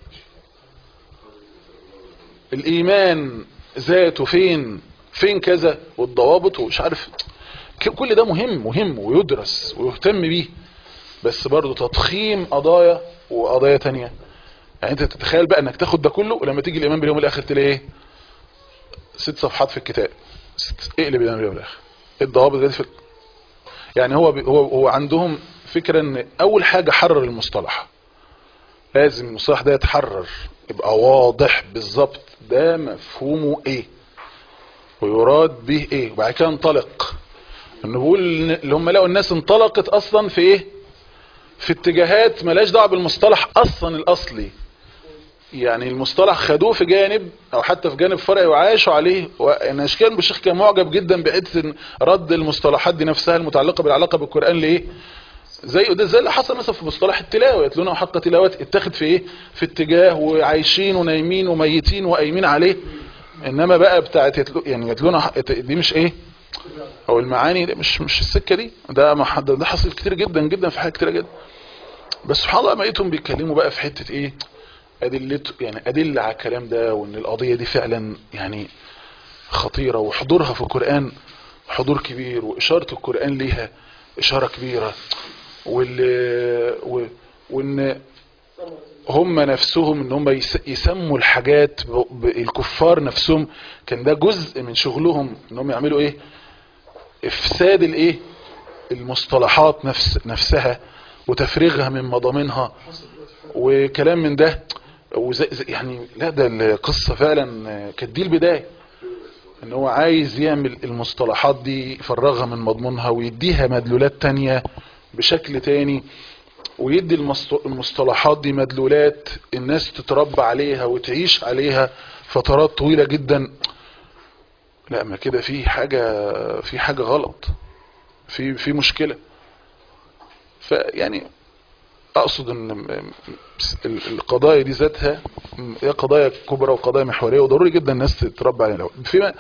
الايمان ذاته فين كذا والضوابط ومش عارف. كل ده مهم ويدرس ويهتم بيه، بس برضو تضخيم قضايا وقضايا تانية. يعني انت تتخيل بقى انك تاخد ده كله ولما تيجي الامام باليوم الاخر تلاقي ايه 6 صفحات في الكتاب. اقلب الامام باليوم الاخر الضوابط دي يعني هو عندهم فكرة ان اول حاجة حرر المصطلح. لازم المصطلح ده يتحرر يبقى واضح بالظبط ده مفهومه ايه ويراد به ايه، وبعد كده انطلق. انه بيقول اللي هم لقوا الناس انطلقت اصلا في ايه في اتجاهات ملاش دعوه بالمصطلح اصلا الاصلي. يعني المصطلح خدوه في جانب او حتى في جانب فرعي وعاشوا عليه. وانا اشكال بالشيخ كان معجب جدا بحته رد المصطلحات دي نفسها المتعلقه بالعلاقه بالقران ليه زي اللي حصل مثلا في مصطلح التلاوه. يتلونه حق تلاوات اتخذ في ايه في اتجاه وعايشين ونايمين وميتين وقايمين عليه. انما بقى بتاعت يعني يتلونه دي مش ايه او المعاني دي مش السكه دي. ده حصل كتير جدا جدا في حاجات كتير جدا. بس سبحان الله لقيتهم بيتكلموا بقى في حته ايه ادله على الكلام ده، وان القضيه دي فعلا يعني خطيره وحضورها في القران حضور كبير واشاره القران ليها اشاره كبيره. وان هم نفسهم ان هم يسموا الحاجات الكفار نفسهم كان ده جزء من شغلهم ان هم يعملوا ايه افساد الايه المصطلحات نفسها وتفريغها من مضامينها وكلام من ده. يعني لا ده القصة فعلا كانت دي البداية ان هو عايز يعمل المصطلحات دي يفرغها من مضمونها ويديها مدلولات تانية بشكل تاني، ويدي المصطلحات دي مدلولات الناس تتربى عليها وتعيش عليها فترات طويلة جدا. لا ما كده في حاجة غلط، في مشكلة. فيعني اقصد ان القضايا دي ذاتها هي قضايا كبرى وقضايا محوريه، وضروري جدا الناس تتربى عليها. فيما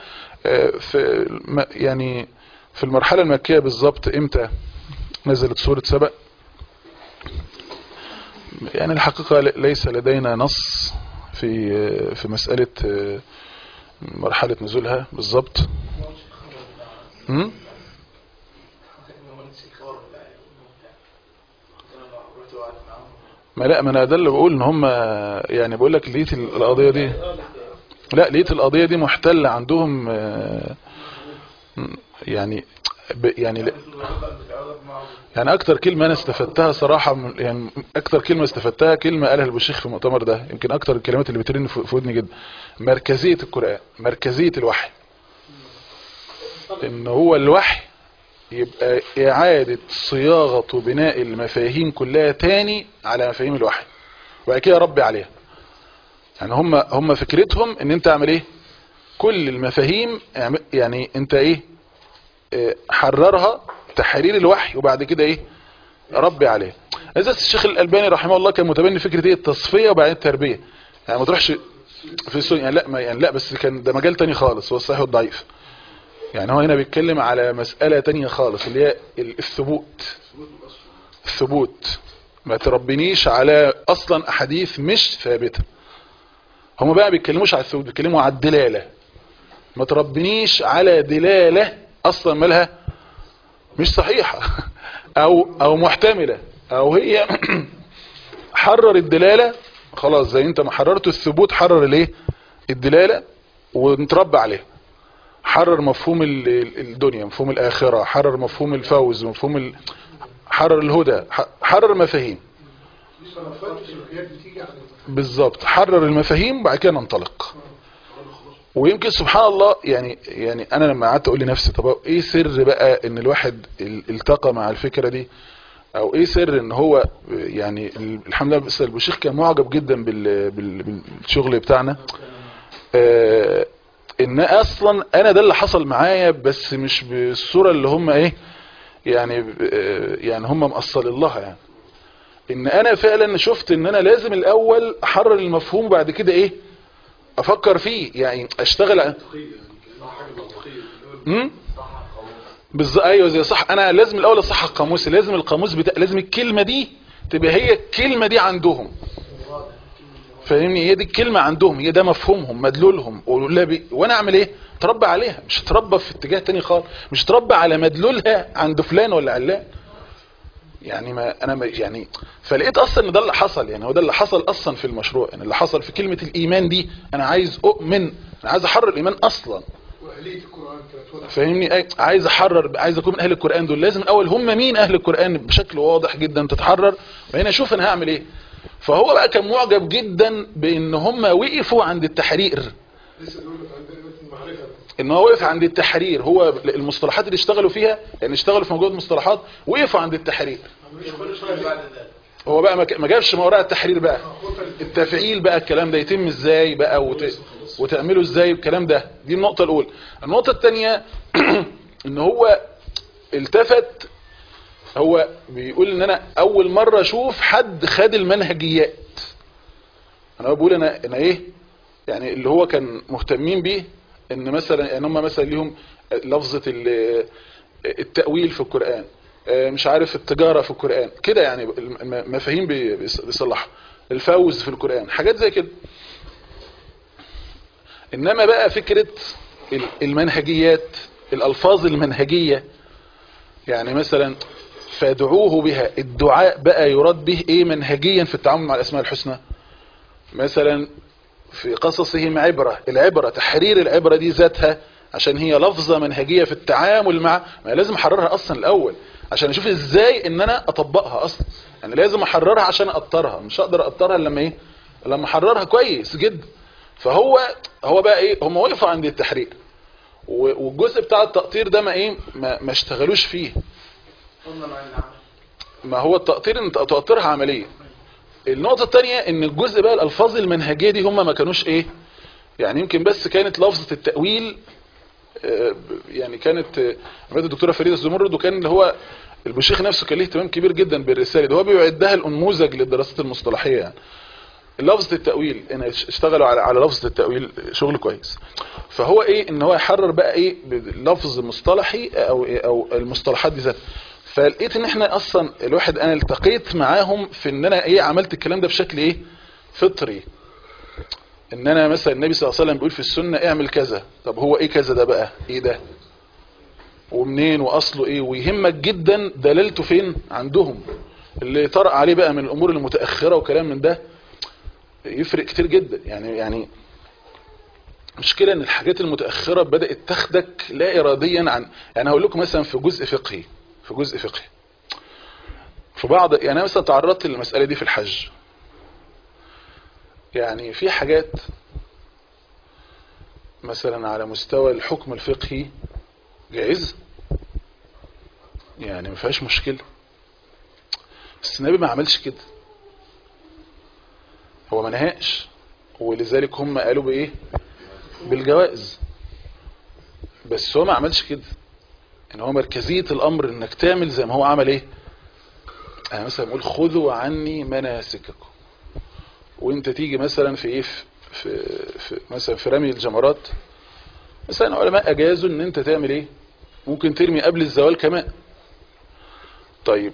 يعني في المرحله المكيه بالظبط امتى نزلت سوره سبأ؟ يعني الحقيقه ليس لدينا نص في مساله مرحله نزولها بالظبط. ما انا ده اللي بقول ان هم يعني بقول لك لقيت القضيه دي، لا لقيت القضيه دي محتله عندهم يعني يعني اكتر كلمه انا استفدتها صراحه، يعني اكتر كلمه استفدتها كلمه قالها البشيخ في المؤتمر ده، يمكن اكتر الكلمات اللي بترن في ودني جدا: مركزيه القران، مركزيه الوحي. ان هو الوحي يبقى اعاده صياغه وبناء المفاهيم كلها تاني على مفاهيم الوحي، وبعد كده ربي عليها. يعني هم فكرتهم ان انت اعمل ايه، كل المفاهيم يعني انت ايه، حررها تحرير الوحي، وبعد كده ايه ربي عليها. اذا الشيخ الألباني رحمه الله كان متبني فكره ايه، التصفيه وبعدين التربيه. يعني ما تروحش في السنة، يعني لا بس كان ده مجال تاني خالص، هو الصحيح والضعيف. يعني هو هنا بيتكلم على مسألة تانية خالص اللي هي الثبوت. ما تربينيش على اصلا احاديث مش ثابته. هم بقى بيتكلموش على الثبوت، بيتكلموا على الدلاله. ما تربينيش على دلاله اصلا مالها مش صحيحه او محتمله، او هي حرر الدلاله خلاص، زي انت ما حررت الثبوت حرر الايه، الدلاله، ونتربى عليها. حرر مفهوم الدنيا، مفهوم الاخره، حرر مفهوم الفوز، مفهوم حرر الهدى، حرر مفاهيم بالظبط، حرر المفاهيم وبعد كده ننطلق. ويمكن سبحان الله يعني انا لما قعدت اقول لنفسي طب ايه سر بقى ان الواحد التقى مع الفكره دي، او ايه سر ان هو يعني الحمد لله بس البشيخ كان معجب جدا بالشغل بتاعنا. ان اصلا انا ده اللي حصل معايا، بس مش بالصوره اللي هم ايه يعني هم مقصل الله. يعني ان انا فعلا شفت ان انا لازم الاول احرر المفهوم وبعد كده ايه افكر فيه، يعني اشتغل ايوه زي صح. انا لازم الاول اصحح القاموس، لازم القاموس لازم الكلمه دي تبقى هي الكلمه دي عندهم، فاهمني؟ هي دي الكلمه عندهم، هي ده مفهومهم مدلولهم. وانا اعمل ايه، اتربى عليها، مش اتربى في اتجاه تاني خالص، مش اتربى على مدلولها عند فلان ولا علان. يعني ما انا يعني فلقيت اصلا ان ده اللي حصل. يعني هو ده اللي حصل اصلا في المشروع، يعني اللي حصل في كلمه الايمان دي. انا عايز اؤمن، انا عايز احرر الايمان اصلا، فاهمني؟ عايز احرر، عايز اكون من اهل القران دول. لازم الاول هم مين اهل القران بشكل واضح جدا تتحرر، وبعدين اشوف انا هعمل ايه. فهو بقى كان معجب جدا بان هم وقفوا عند التحرير، ان هو وقف عند التحرير. هو المصطلحات اللي اشتغلوا فيها، يعني اشتغلوا في موجود مصطلحات وقفوا عند التحرير. هو بقى ما جابش ما وراء التحرير بقى، التفعيل بقى، الكلام ده يتم ازاي بقى وتعمله ازاي، الكلام ده. دي النقطة الاولى. النقطة الثانية ان هو التفت، هو بيقول ان انا اول مرة اشوف حد خد المنهجيات. انا بقول انا ايه يعني اللي هو كان مهتمين بيه، ان مثلا يعني هم مثلا ليهم لفظة التأويل في القرآن، مش عارف التجارة في القرآن كده، يعني مفاهيم بيصلحها، الفوز في القرآن، حاجات زي كده. انما بقى فكرة المنهجيات، الالفاظ المنهجية، يعني مثلا فادعوه بها، الدعاء بقى يراد به ايه منهجيا في التعامل مع الاسماء الحسنى. مثلا في قصصهم عبرة، العبرة تحرير العبرة دي ذاتها، عشان هي لفظة منهجية في التعامل مع، ما لازم احررها اصلا الاول عشان اشوف ازاي ان انا اطبقها اصلا. يعني لازم احررها عشان اقطرها، مش هقدر اقطرها لما ايه، لما احررها كويس جدا. فهو بقى ايه، هم وقفوا عند التحرير، والجزء بتاع التقطير ده ما اشتغلوش فيه. ما هو التقطير انت تقطرها عمليا. النقطة الثانية ان الجزء بقى الالفاظ المنهجية دي هم ما كانوش ايه، يعني يمكن بس كانت لفظة التأويل، يعني كانت الدكتورة فريدة الزمرد، وكان اللي هو البوشيخ نفسه كان له اهتمام كبير جدا بالرسالة دي، هو بيعدها النموذج للدراسات المصطلحية يعني. لفظة التأويل ان اشتغلوا على لفظة التأويل شغل كويس. فهو ايه ان هو يحرر بقى ايه لفظ مصطلحي او المصطلحات دي ذات. فلقيت ان احنا اصلا الواحد انا التقيت معاهم في ان انا ايه عملت الكلام ده بشكل ايه فطري. ان انا مثلا النبي صلى الله عليه وسلم بيقول في السنة اعمل كذا، طب هو ايه كذا ده بقى ايه ده ومنين واصله ايه، ويهمك جدا دلالته فين عندهم. اللي طرأ عليه بقى من الامور المتأخرة وكلام من ده يفرق كتير جدا يعني مشكلة ان الحاجات المتأخرة بدأت تاخدك لا اراديا عن، يعني هقول لكم مثلا في جزء فقهي في بعض، يعني انا مثلا تعرضت للمسألة دي في الحج. يعني في حاجات مثلا على مستوى الحكم الفقهي جائز، يعني ما فيهاش مشكلة، بس النبي ما عملش كده، هو ما نهاش، ولذلك هم قالوا بايه بالجوائز، بس هو ما عملش كده. ان هو مركزية الامر انك تعمل زي ما هو عمل ايه. انا مثلا بقول خذوا عني مناسككم، وانت تيجي مثلا في ايه في مثلا في رمي الجمرات مثلا علماء اجازوا ان انت تعمل ايه، ممكن ترمي قبل الزوال كمان. طيب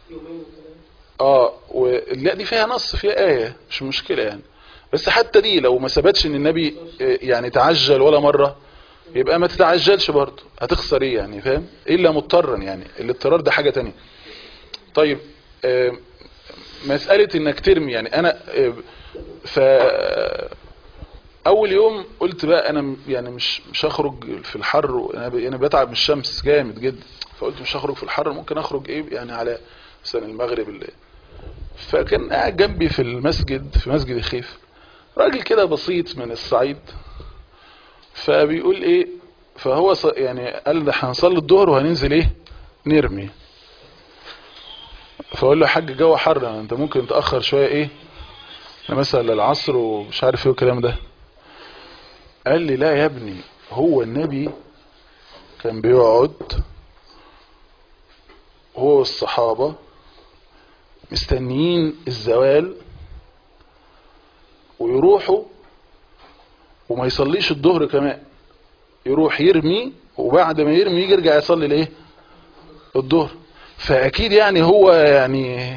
لا دي فيها نص فيها آية مش مشكلة يعني، بس حتى دي لو ما ثبتش ان النبي يعني تعجل ولا مرة يبقى ما تتعجلش برضه، هتخسر ايه يعني فاهم، الا مضطرا يعني، الاضطرار ده حاجة تانية. طيب مسألة انك ترمي يعني انا اول يوم قلت بقى انا يعني مش هخرج في الحر، انا بتعب من الشمس جامد جدا، فقلت مش هخرج في الحر، ممكن اخرج ايه يعني على مثلا المغرب اللي. فكان قاعد جنبي في المسجد في مسجد الخيف راجل كده بسيط من الصعيد، فبيقول ايه، فهو يعني قال ده هنصلي الظهر وهننزل ايه نرمي. فقول له يا حاج جو حر، انت ممكن تأخر شوية ايه مثلا للعصر ومش عارف ايه الكلام ده. قال لي لا يا ابني، هو النبي كان بيقعد هو والصحابة مستنيين الزوال ويروحوا وما يصليش الظهر كمان، يروح يرمي وبعد ما يرمي يجي يرجع يصلي الايه الظهر. فاكيد يعني هو يعني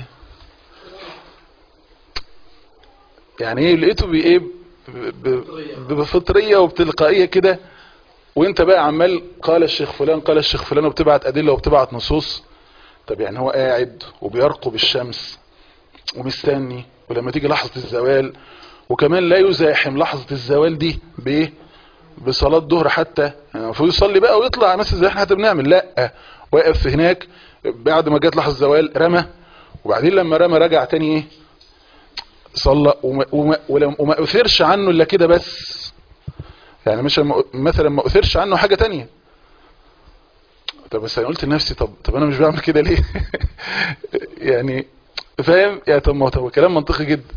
ايه لقيته بايه بفطرية وبتلقائية كده، وانت بقى عمال قال الشيخ فلان قال الشيخ فلان وبتبعت ادلة وبتبعت نصوص. طب يعني هو قاعد وبيرقب الشمس ومستني، ولما تيجي لحظة الزوال وكمان لا يزاحم لحظة الزوال دي بايه بصلاة ظهر حتى، يعني المفروض يصلي بقى ويطلع مثلا زي احنا حتى بنعمل، لا واقف هناك بعد ما جت لحظة الزوال رمى، وبعدين لما رمى رجع تاني ايه صلى وما اثرش عنه الا كده بس، يعني مش مثلا ما اثرش عنه حاجة تانية. طب بس انا قلت لنفسي طب انا مش بعمل كده ليه يعني فاهم يعني، طب كلام منطقي جدا.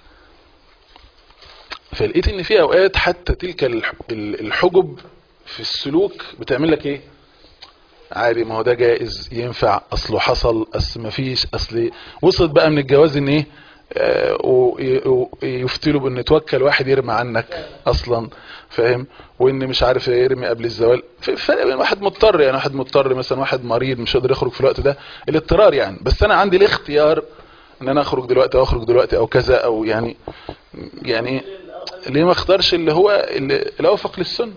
فلقيت ان في اوقات حتى تلك الحجب في السلوك بتعمل لك ايه عادي، ما هو ده جائز ينفع، اصله حصل، اصل ما فيش، اصل وصلت بقى من الجواز ان ايه ويفتلوا بان توكل واحد يرمي عنك اصلا فاهم، وان مش عارف يرمي قبل الزوال. في فرق بين واحد مضطر، يعني واحد مضطر مثلا واحد مريض مش قادر يخرج في الوقت ده الاضطرار يعني، بس انا عندي الاختيار ان انا اخرج دلوقتي او اخرج دلوقتي او كذا او يعني ليه ما اختارش اللي هو اللي اوفق للسنه.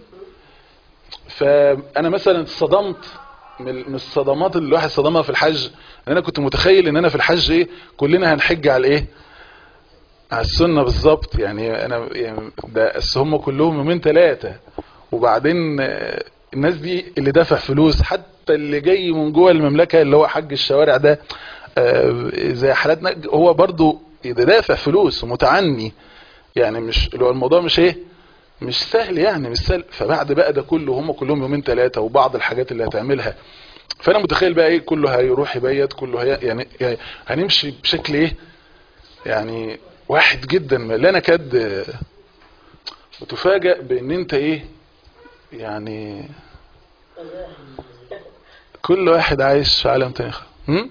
فانا مثلا صدمت من الصدمات اللي الواحد صدمها في الحج، ان انا كنت متخيل ان انا في الحج ايه كلنا هنحج على ايه على السنة بالظبط، يعني انا يعني ده هم كلهم يومين ثلاثة، وبعدين الناس دي اللي دافع فلوس حتى اللي جاي من جوه المملكة اللي هو حج الشوارع ده زي حالاتنا هو برضو دافع فلوس ومتعني، يعني مش اللي هو الموضوع مش ايه مش سهل يعني مش سهل. فبعد بقى ده كله هم كلهم يومين ثلاثة وبعض الحاجات اللي هتعملها، فانا متخيل بقى ايه كله هيروح يبيت كله يعني هنمشي بشكل ايه يعني واحد جدا لا نكاد، وتفاجأ بان انت ايه يعني كل واحد عايش في عالم تاني. هم؟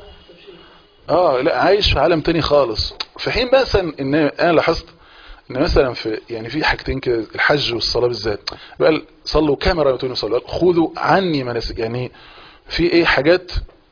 لا عايش في عالم تاني خالص. في حين مثلا ان انا لاحظت ان مثلا في يعني في حاجتين كده، الحج والصلاه بالذات، بقى صلوا كما رأيتوني يصلوا، خذوا عني مناسك، يعني في ايه حاجات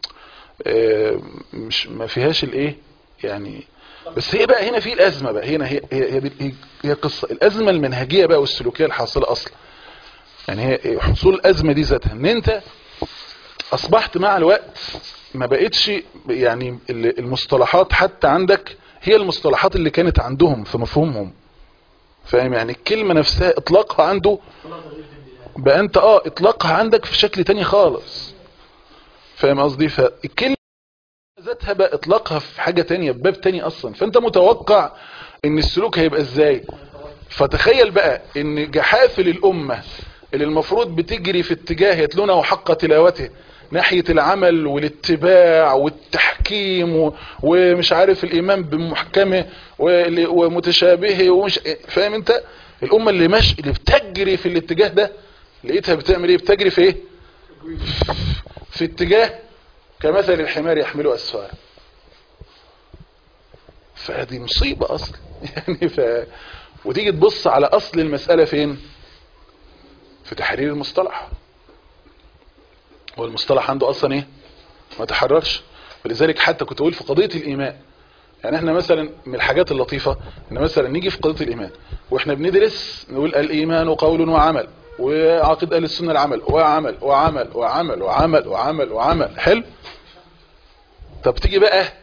مش ما فيهاش الايه يعني. بس هي بقى هنا في الازمه بقى، هنا هي قصه الازمه المنهجيه بقى والسلوكيه الحاصله اصلا. يعني هي حصول الازمه دي ذاتها ان انت اصبحت مع الوقت ما بقتش يعني المصطلحات حتى عندك هي المصطلحات اللي كانت عندهم في مفهومهم. فاهم؟ يعني الكلمة نفسها اطلاقها عنده بقى انت اطلاقها عندك في شكل تاني خالص. فاهم قصدي؟ فالكلمة ذاتها بقى اطلاقها في حاجة تانية بباب تاني اصلا. فانت متوقع ان السلوك هيبقى ازاي. فتخيل بقى ان جحافل الامة اللي المفروض بتجري في اتجاه يتلونه حق تلاوته ناحية العمل والاتباع والتحكيم ومش عارف الايمان بمحكمه ومتشابهه ومش فاهم انت. الامة اللي بتجري في الاتجاه ده لقيتها بتعمل ايه؟ بتجري في ايه؟ في اتجاه كمثل الحمار يحمله اسفار. فهذه مصيبة اصلا يعني. وتيجي تبص على اصل المسألة فين؟ في تحرير المصطلح. هو المصطلح عنده اصلا ايه؟ ما تحررش. ولذلك حتى كنت اقول في قضية الايمان، يعني احنا مثلا من الحاجات اللطيفة ان مثلا نيجي في قضية الايمان واحنا بندرس نقول الايمان قول وعمل، وعقيدة اهل السنة العمل وعمل وعمل وعمل وعمل وعمل وعمل. حلو. طب تيجي بقى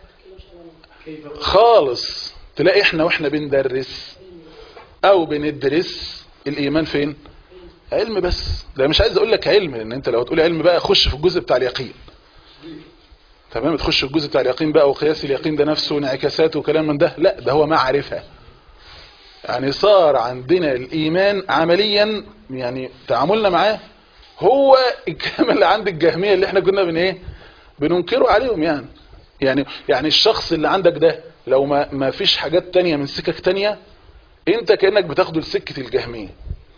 خالص تلاقي احنا واحنا بندرس او بندرس الايمان فين؟ علم بس. لا مش عايز اقول لك علم، لان انت لو تقول علم بقى خش في الجزء بتاع اليقين. تمام؟ تخش في الجزء بتاع اليقين بقى وقياس اليقين ده نفسه وانعكاساته وكلام من ده. لا ده هو معرفة. يعني صار عندنا الايمان عمليا يعني تعاملنا معاه هو الكلام اللي عند الجهمية اللي احنا كنا بننكره عليهم يعني الشخص اللي عندك ده لو ما فيش حاجات تانية من سكك تانية انت كأنك بتاخده لسكة الجهمية.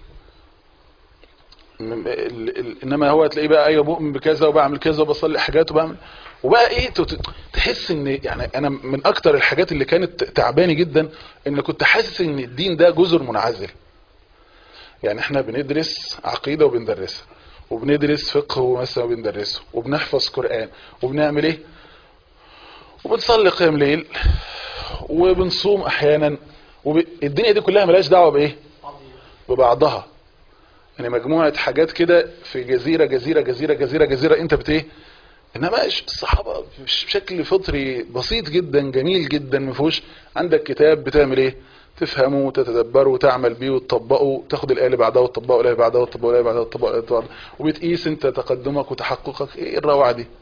انما هو تلاقيه بقى ايوه بؤمن بكذا وبعمل كذا وبصلي حاجات وبعمل وبقى ايه تحس ان يعني انا من اكتر الحاجات اللي كانت تعباني جدا ان كنت حاسس ان الدين ده جزر منعزل. يعني احنا بندرس عقيدة وبندرسها وبندرس فقه مثلا وبندرسه وبنحفظ قرآن وبنعمل ايه وبنصلي قيام ليل وبنصوم احيانا الدنيا دي كلها ملهاش دعوة بايه؟ ببعضها. يعني مجموعة حاجات كده في جزيرة جزيرة جزيرة جزيرة جزيرة انت ايه. انما الصحابة بشكل فطري بسيط جدا جميل جدا ما فيهوش عندك كتاب بتعمل ايه؟ تفهمه وتتدبره وتعمل بيه وتطبقه، تاخد الآية اللي بعدها وتطبقه الآية بعدها وتطبقه الآية بعدها وتطبقه الآية بعدها وبتقيس انت تقدمك وتحققك. ايه الروعة دي؟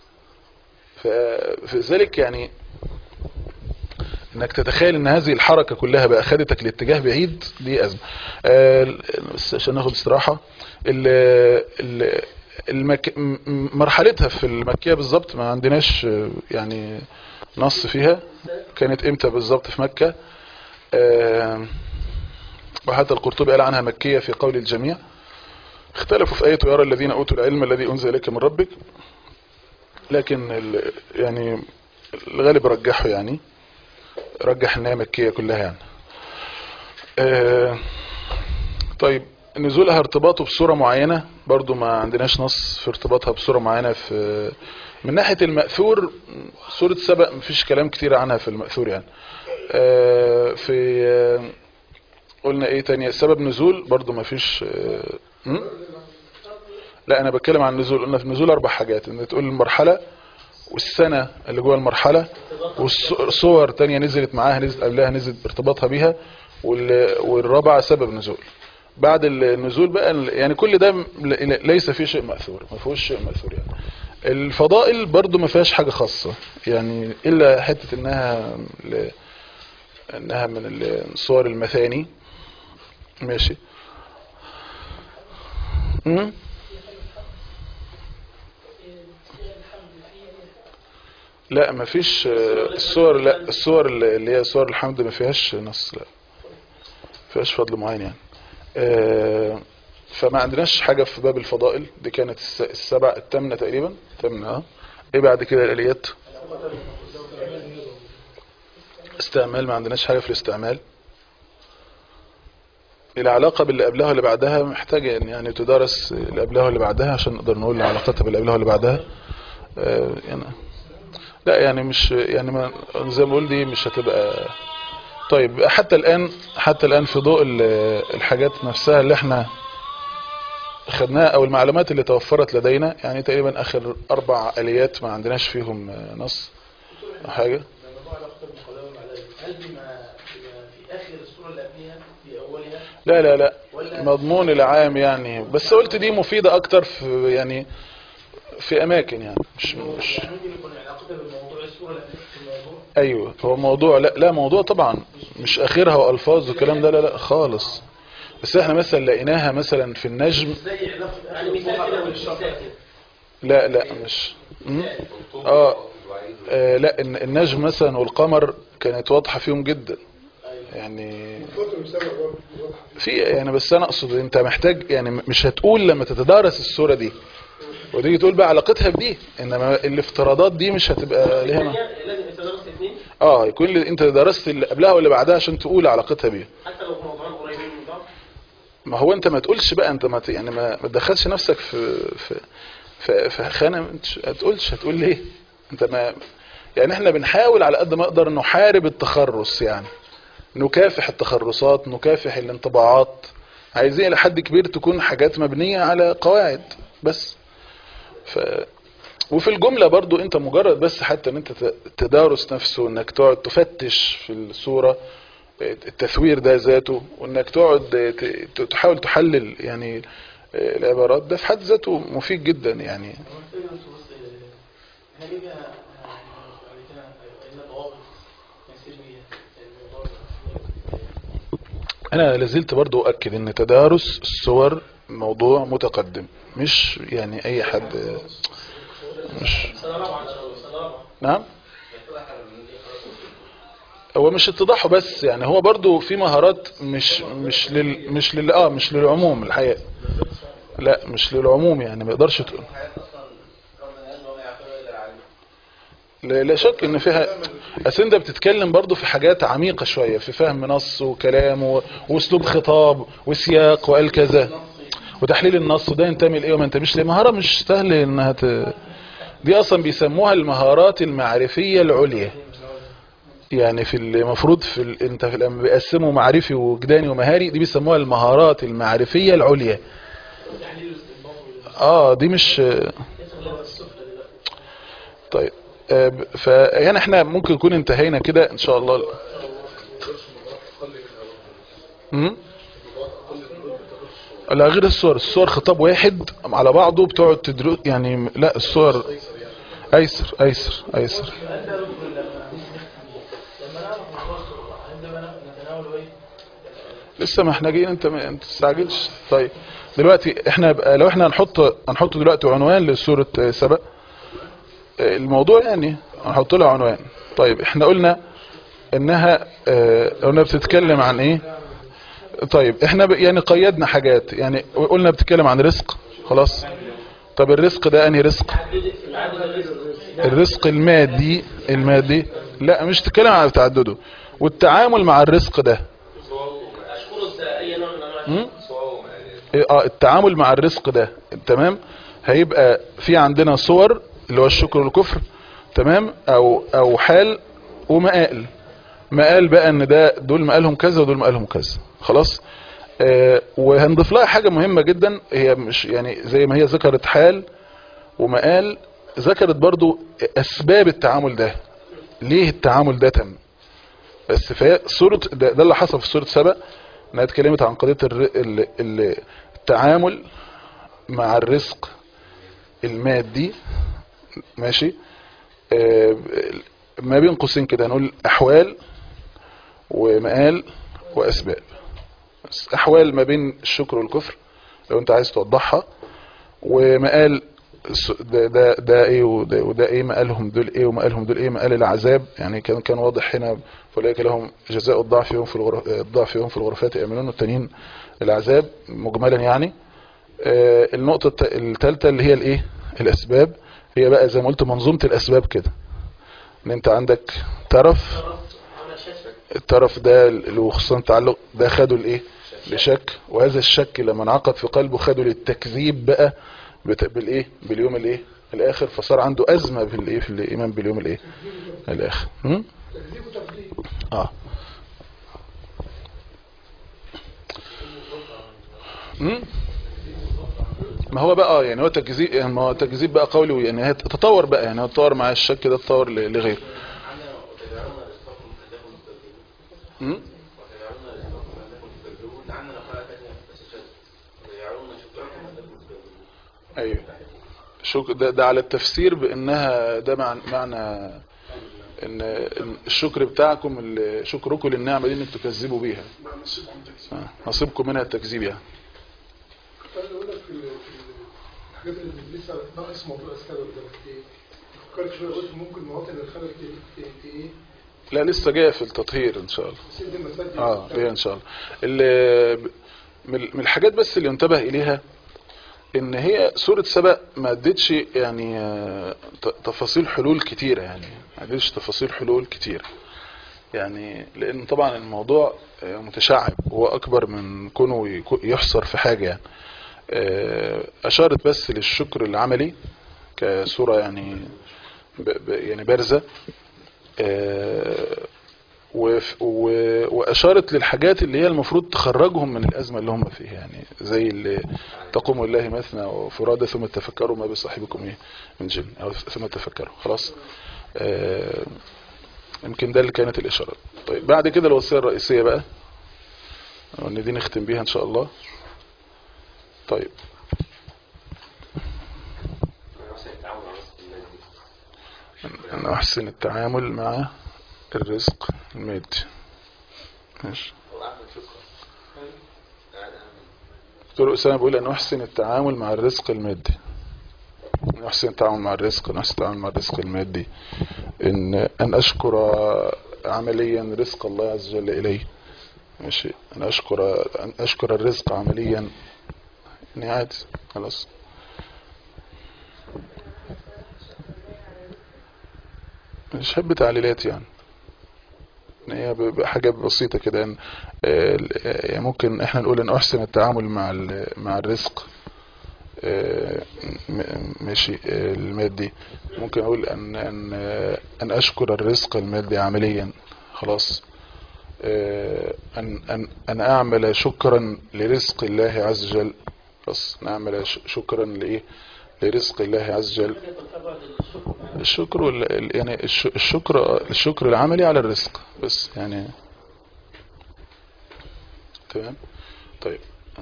فذلك يعني انك تتخيل ان هذه الحركة كلها بقى خدتك لاتجاه بعيد دي ازمة. بس عشان ناخد استراحة. مرحلتها في المكية بالظبط ما عندناش يعني نص فيها كانت امتى بالظبط في مكة. وحتى القرطبي قال عنها مكية في قول الجميع. اختلفوا في آية يرى الذين أوتوا العلم الذي أنزل إليك من ربك، لكن يعني الغالب رجحه يعني رجح انها مكية كلها يعني. طيب نزولها ارتباطه بصورة معينة برضو ما عندناش نص في ارتباطها بصورة معينة. في من ناحية المأثور سورة سبأ مفيش كلام كتير عنها في المأثور يعني. في قلنا ايه تانية سبب نزول برضو مفيش. لا انا بتكلم عن النزول. قلنا في النزول 4 حاجات، ان تقول المرحلة والسنة اللي جوه المرحلة والصور تانية نزلت معاها نزلت قبلها نزلت ارتباطها بيها، والرابعة سبب نزول. بعد النزول بقى يعني كل ده ليس فيه شيء مأثور ما فيهوش شيء مأثور يعني. الفضائل برضو ما فيهاش حاجة خاصة يعني الا حتة انها من الصور المثاني. ماشي. لا ما فيش الصور. لا الصور اللي هي صور الحمد ما فيهاش نص. لا ما فيهاش فضل معين يعني. فما عندناش حاجة في باب الفضائل. دي كانت 7 الثامنة تقريبا 8 ايه بعد كده الاليات؟ استعمال، ما عندناش حاجة في الاستعمال. العلاقة باللي قبلها واللي بعدها محتاجة يعني تدرس اللي قبلها واللي بعدها عشان نقدر نقول علاقتها باللي قبلها واللي بعدها. يعني لا يعني مش يعني ما زي ما بقول دي مش هتبقى. طيب حتى الآن في ضوء الحاجات نفسها اللي احنا خدناها او المعلومات اللي توفرت لدينا، يعني تقريبا اخر 4 اليات ما عندناش فيهم نص او حاجة. هل بما في اخر الصورة اللي قبلها في اولها؟ لا مضمون العام يعني، بس قلت دي مفيدة اكتر في يعني في اماكن يعني مش ممكن يكون علاقتها بالموضوع الصورة اللي قبلها في الموضوع. ايوه هو موضوع، لا موضوع طبعا مش اخرها والفاظ والكلام ده، لا خالص. بس احنا مثلا لقيناها مثلا في النجم. زي علاقة اخر الصورة بالشرطة. لا مش لا النجم مثلا والقمر كانت واضحة فيهم جدا يعني في يعني. بس انا اقصد انت محتاج يعني مش هتقول لما تتدارس الصورة دي وتيجي تقول بقى علاقتها بدي، انما الافتراضات دي مش هتبقى ليها لازم يتدرس الاثنين. يكون انت درست اللي قبلها واللي بعدها عشان تقول علاقتها بيها، حتى لو موضوعين قريبين من بعض. ما هو انت ما تقولش بقى، انت ما يعني ما تدخلش نفسك في خانه ما تقولش. هتقول ليه انت ما يعني؟ احنا بنحاول على قد ما نقدر نحارب التخرص، يعني نكافح التخرصات، نكافح الانطباعات. عايزين لحد كبير تكون حاجات مبنية على قواعد بس. وفي الجملة برضو انت مجرد بس حتى ان انت تدارس نفسه، انك تقعد تفتش في الصورة التثوير ده ذاته، وانك تقعد تحاول تحلل يعني العبارات، ده في حد ذاته مفيد جدا يعني. انا لازلت برضو اؤكد ان تدارس الصور موضوع متقدم، مش يعني اي حد مش. نعم هو مش اتضاحه بس يعني، هو برضو في مهارات مش للعموم الحقيقة. لا مش للعموم يعني، ما يقدرش تقول. لا شك ان فيها، اصل انت بتتكلم برضو في حاجات عميقة شوية، في فهم نص وكلام واسلوب خطاب وسياق وقال كذا وتحليل النص، وده ينتمي لايه وما ينتميش ليه. مهارة مش سهل انها دي اصلا بيسموها المهارات المعرفية العليا. يعني في المفروض انت لما بيقسموا معرفي وجداني ومهاري، دي بيسموها المهارات المعرفية العليا. دي مش طيب. فيعني احنا ممكن نكون انتهينا كده ان شاء الله. لا غير الصور خطاب واحد على بعضه بتقعد تدرس يعني. لا الصور ايسر. لسه ما احنا جايين، انت تستعجلش. طيب دلوقتي احنا لو احنا هنحط دلوقتي عنوان لسورة سبأ الموضوع، يعني هنحط له عنوان. طيب احنا قلنا انها قلنا بتتكلم عن ايه. طيب احنا يعني قيدنا حاجات، يعني قلنا بتتكلم عن رزق خلاص. طب الرزق ده انهي رزق؟ الرزق المادي. لا مش تتكلم عن تعدده والتعامل مع الرزق ده. التعامل مع الرزق ده تمام. هيبقى في عندنا صور اللي هو الشكر والكفر تمام، او حال ومقال. مقال بقى ان دول مقالهم كذا ودول مقالهم كذا خلاص. وهنضيف لها حاجة مهمة جدا، هي مش يعني زي ما هي ذكرت حال ومقال، ذكرت برضو اسباب التعامل ده، ليه التعامل ده تم. بس في سورة ده اللي حصل في سورة سبأ، انها اتكلمت عن قضية التعامل مع الرزق المادي ماشي. ما بين قوسين كده نقول احوال ومقال واسباب. احوال ما بين الشكر والكفر لو انت عايز توضحها، ومقال ده ايه وده ايه، مقالهم دول ايه ومقالهم دول ايه. مقال العذاب يعني كان واضح هنا، فليك لهم جزاء الضعف يوم في الغرفات يأمنون، والتانيين العذاب مجملا يعني. النقطة الثالثة اللي هي الايه، الاسباب، هي بقى زي ما قلت منظومة الاسباب كده، ان انت عندك طرف، الطرف ده اللي خصوصا تعلق ده خده لايه؟ لشك، وهذا الشك لما انعقد في قلبه خده للتكذيب بقى بالايه؟ باليوم الايه؟ الاخر، فصار عنده ازمة بالايه؟ في الايمان باليوم الايه؟ الاخر. اه ما هو بقى يعني هو تكذيب، يعني ما هو تكذيب بقى قولي، يعني هي تطور بقى، يعني هو تطور مع الشك ده، تطور لغيره. ايوه ده على التفسير بانها ده معنى ان الشكر بتاعكم، شكركم للنعمه دي انك تكذبوا بيها، نصيبكم منها التكذيب يعني. اقول لك في الحاجات اللي لسه ناقص موضوع السبب ده فكرت شويه، قلت ممكن مواطن الخلل ايه؟ لا لسه جايه في التطهير ان شاء الله. ايه ان شاء الله. من الحاجات بس اللي ينتبه اليها ان هي سورة سبأ ما ادتش يعني تفاصيل حلول كتيرة، يعني ما ادتش تفاصيل حلول كتيرة، يعني لان طبعا الموضوع متشعب، هو اكبر من كونه يحصر في حاجة يعني. اشارت بس للشكر العملي كصورة يعني يعني بارزة، واشارت للحاجات اللي هي المفروض تخرجهم من الازمه اللي هم فيها، يعني زي اللي تقوموا الله مثنى وفرادى ثم تفكروا ما بصاحبكم ايه من جن، او ثم تفكروا خلاص. يمكن ده اللي كانت الاشارات. طيب بعد كده الوصيه الرئيسيه بقى، وان دي نختم بيها ان شاء الله. طيب أن أحسن التعامل مع الرزق المادي. ماشي. دكتور أسامة بيقول أن أحسن التعامل مع الرزق المادي، أن أحسن التعامل مع الرزق، أن أحسن التعامل مع الرزق المادي، أن أشكر عمليا رزق الله عز وجل إليه. ماشي. أن أشكر الرزق عمليا، يعني عادي خلاص. مش حب تعليلات يعني، هي بحاجة بسيطة كده يعني. ممكن احنا نقول ان احسن التعامل مع الرزق ماشي المادي، ممكن اقول ان اشكر الرزق المادي عمليا خلاص. ان اعمل شكرا لرزق الله عز وجل، بس نعمل شكرا لايه؟ لرزق الله عز وجل. الشكر يعني الشكر العملي على الرزق بس يعني. تمام. طيب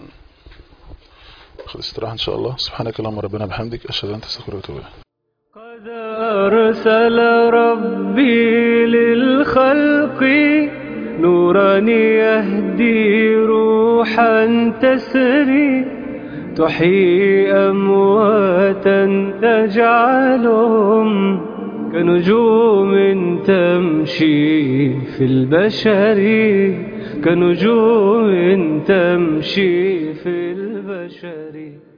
خذ استراحة ان شاء الله. سبحانك اللهم ربنا بحمدك، اشهد ان لا اله الا انت استغفرك واتوب اليك. قد أرسل ربي للخلق نورا يهدي روحا تسري، تحيي أمواتا تجعلهم كنجوم تمشي في البشر، كنجوم تمشي في البشر.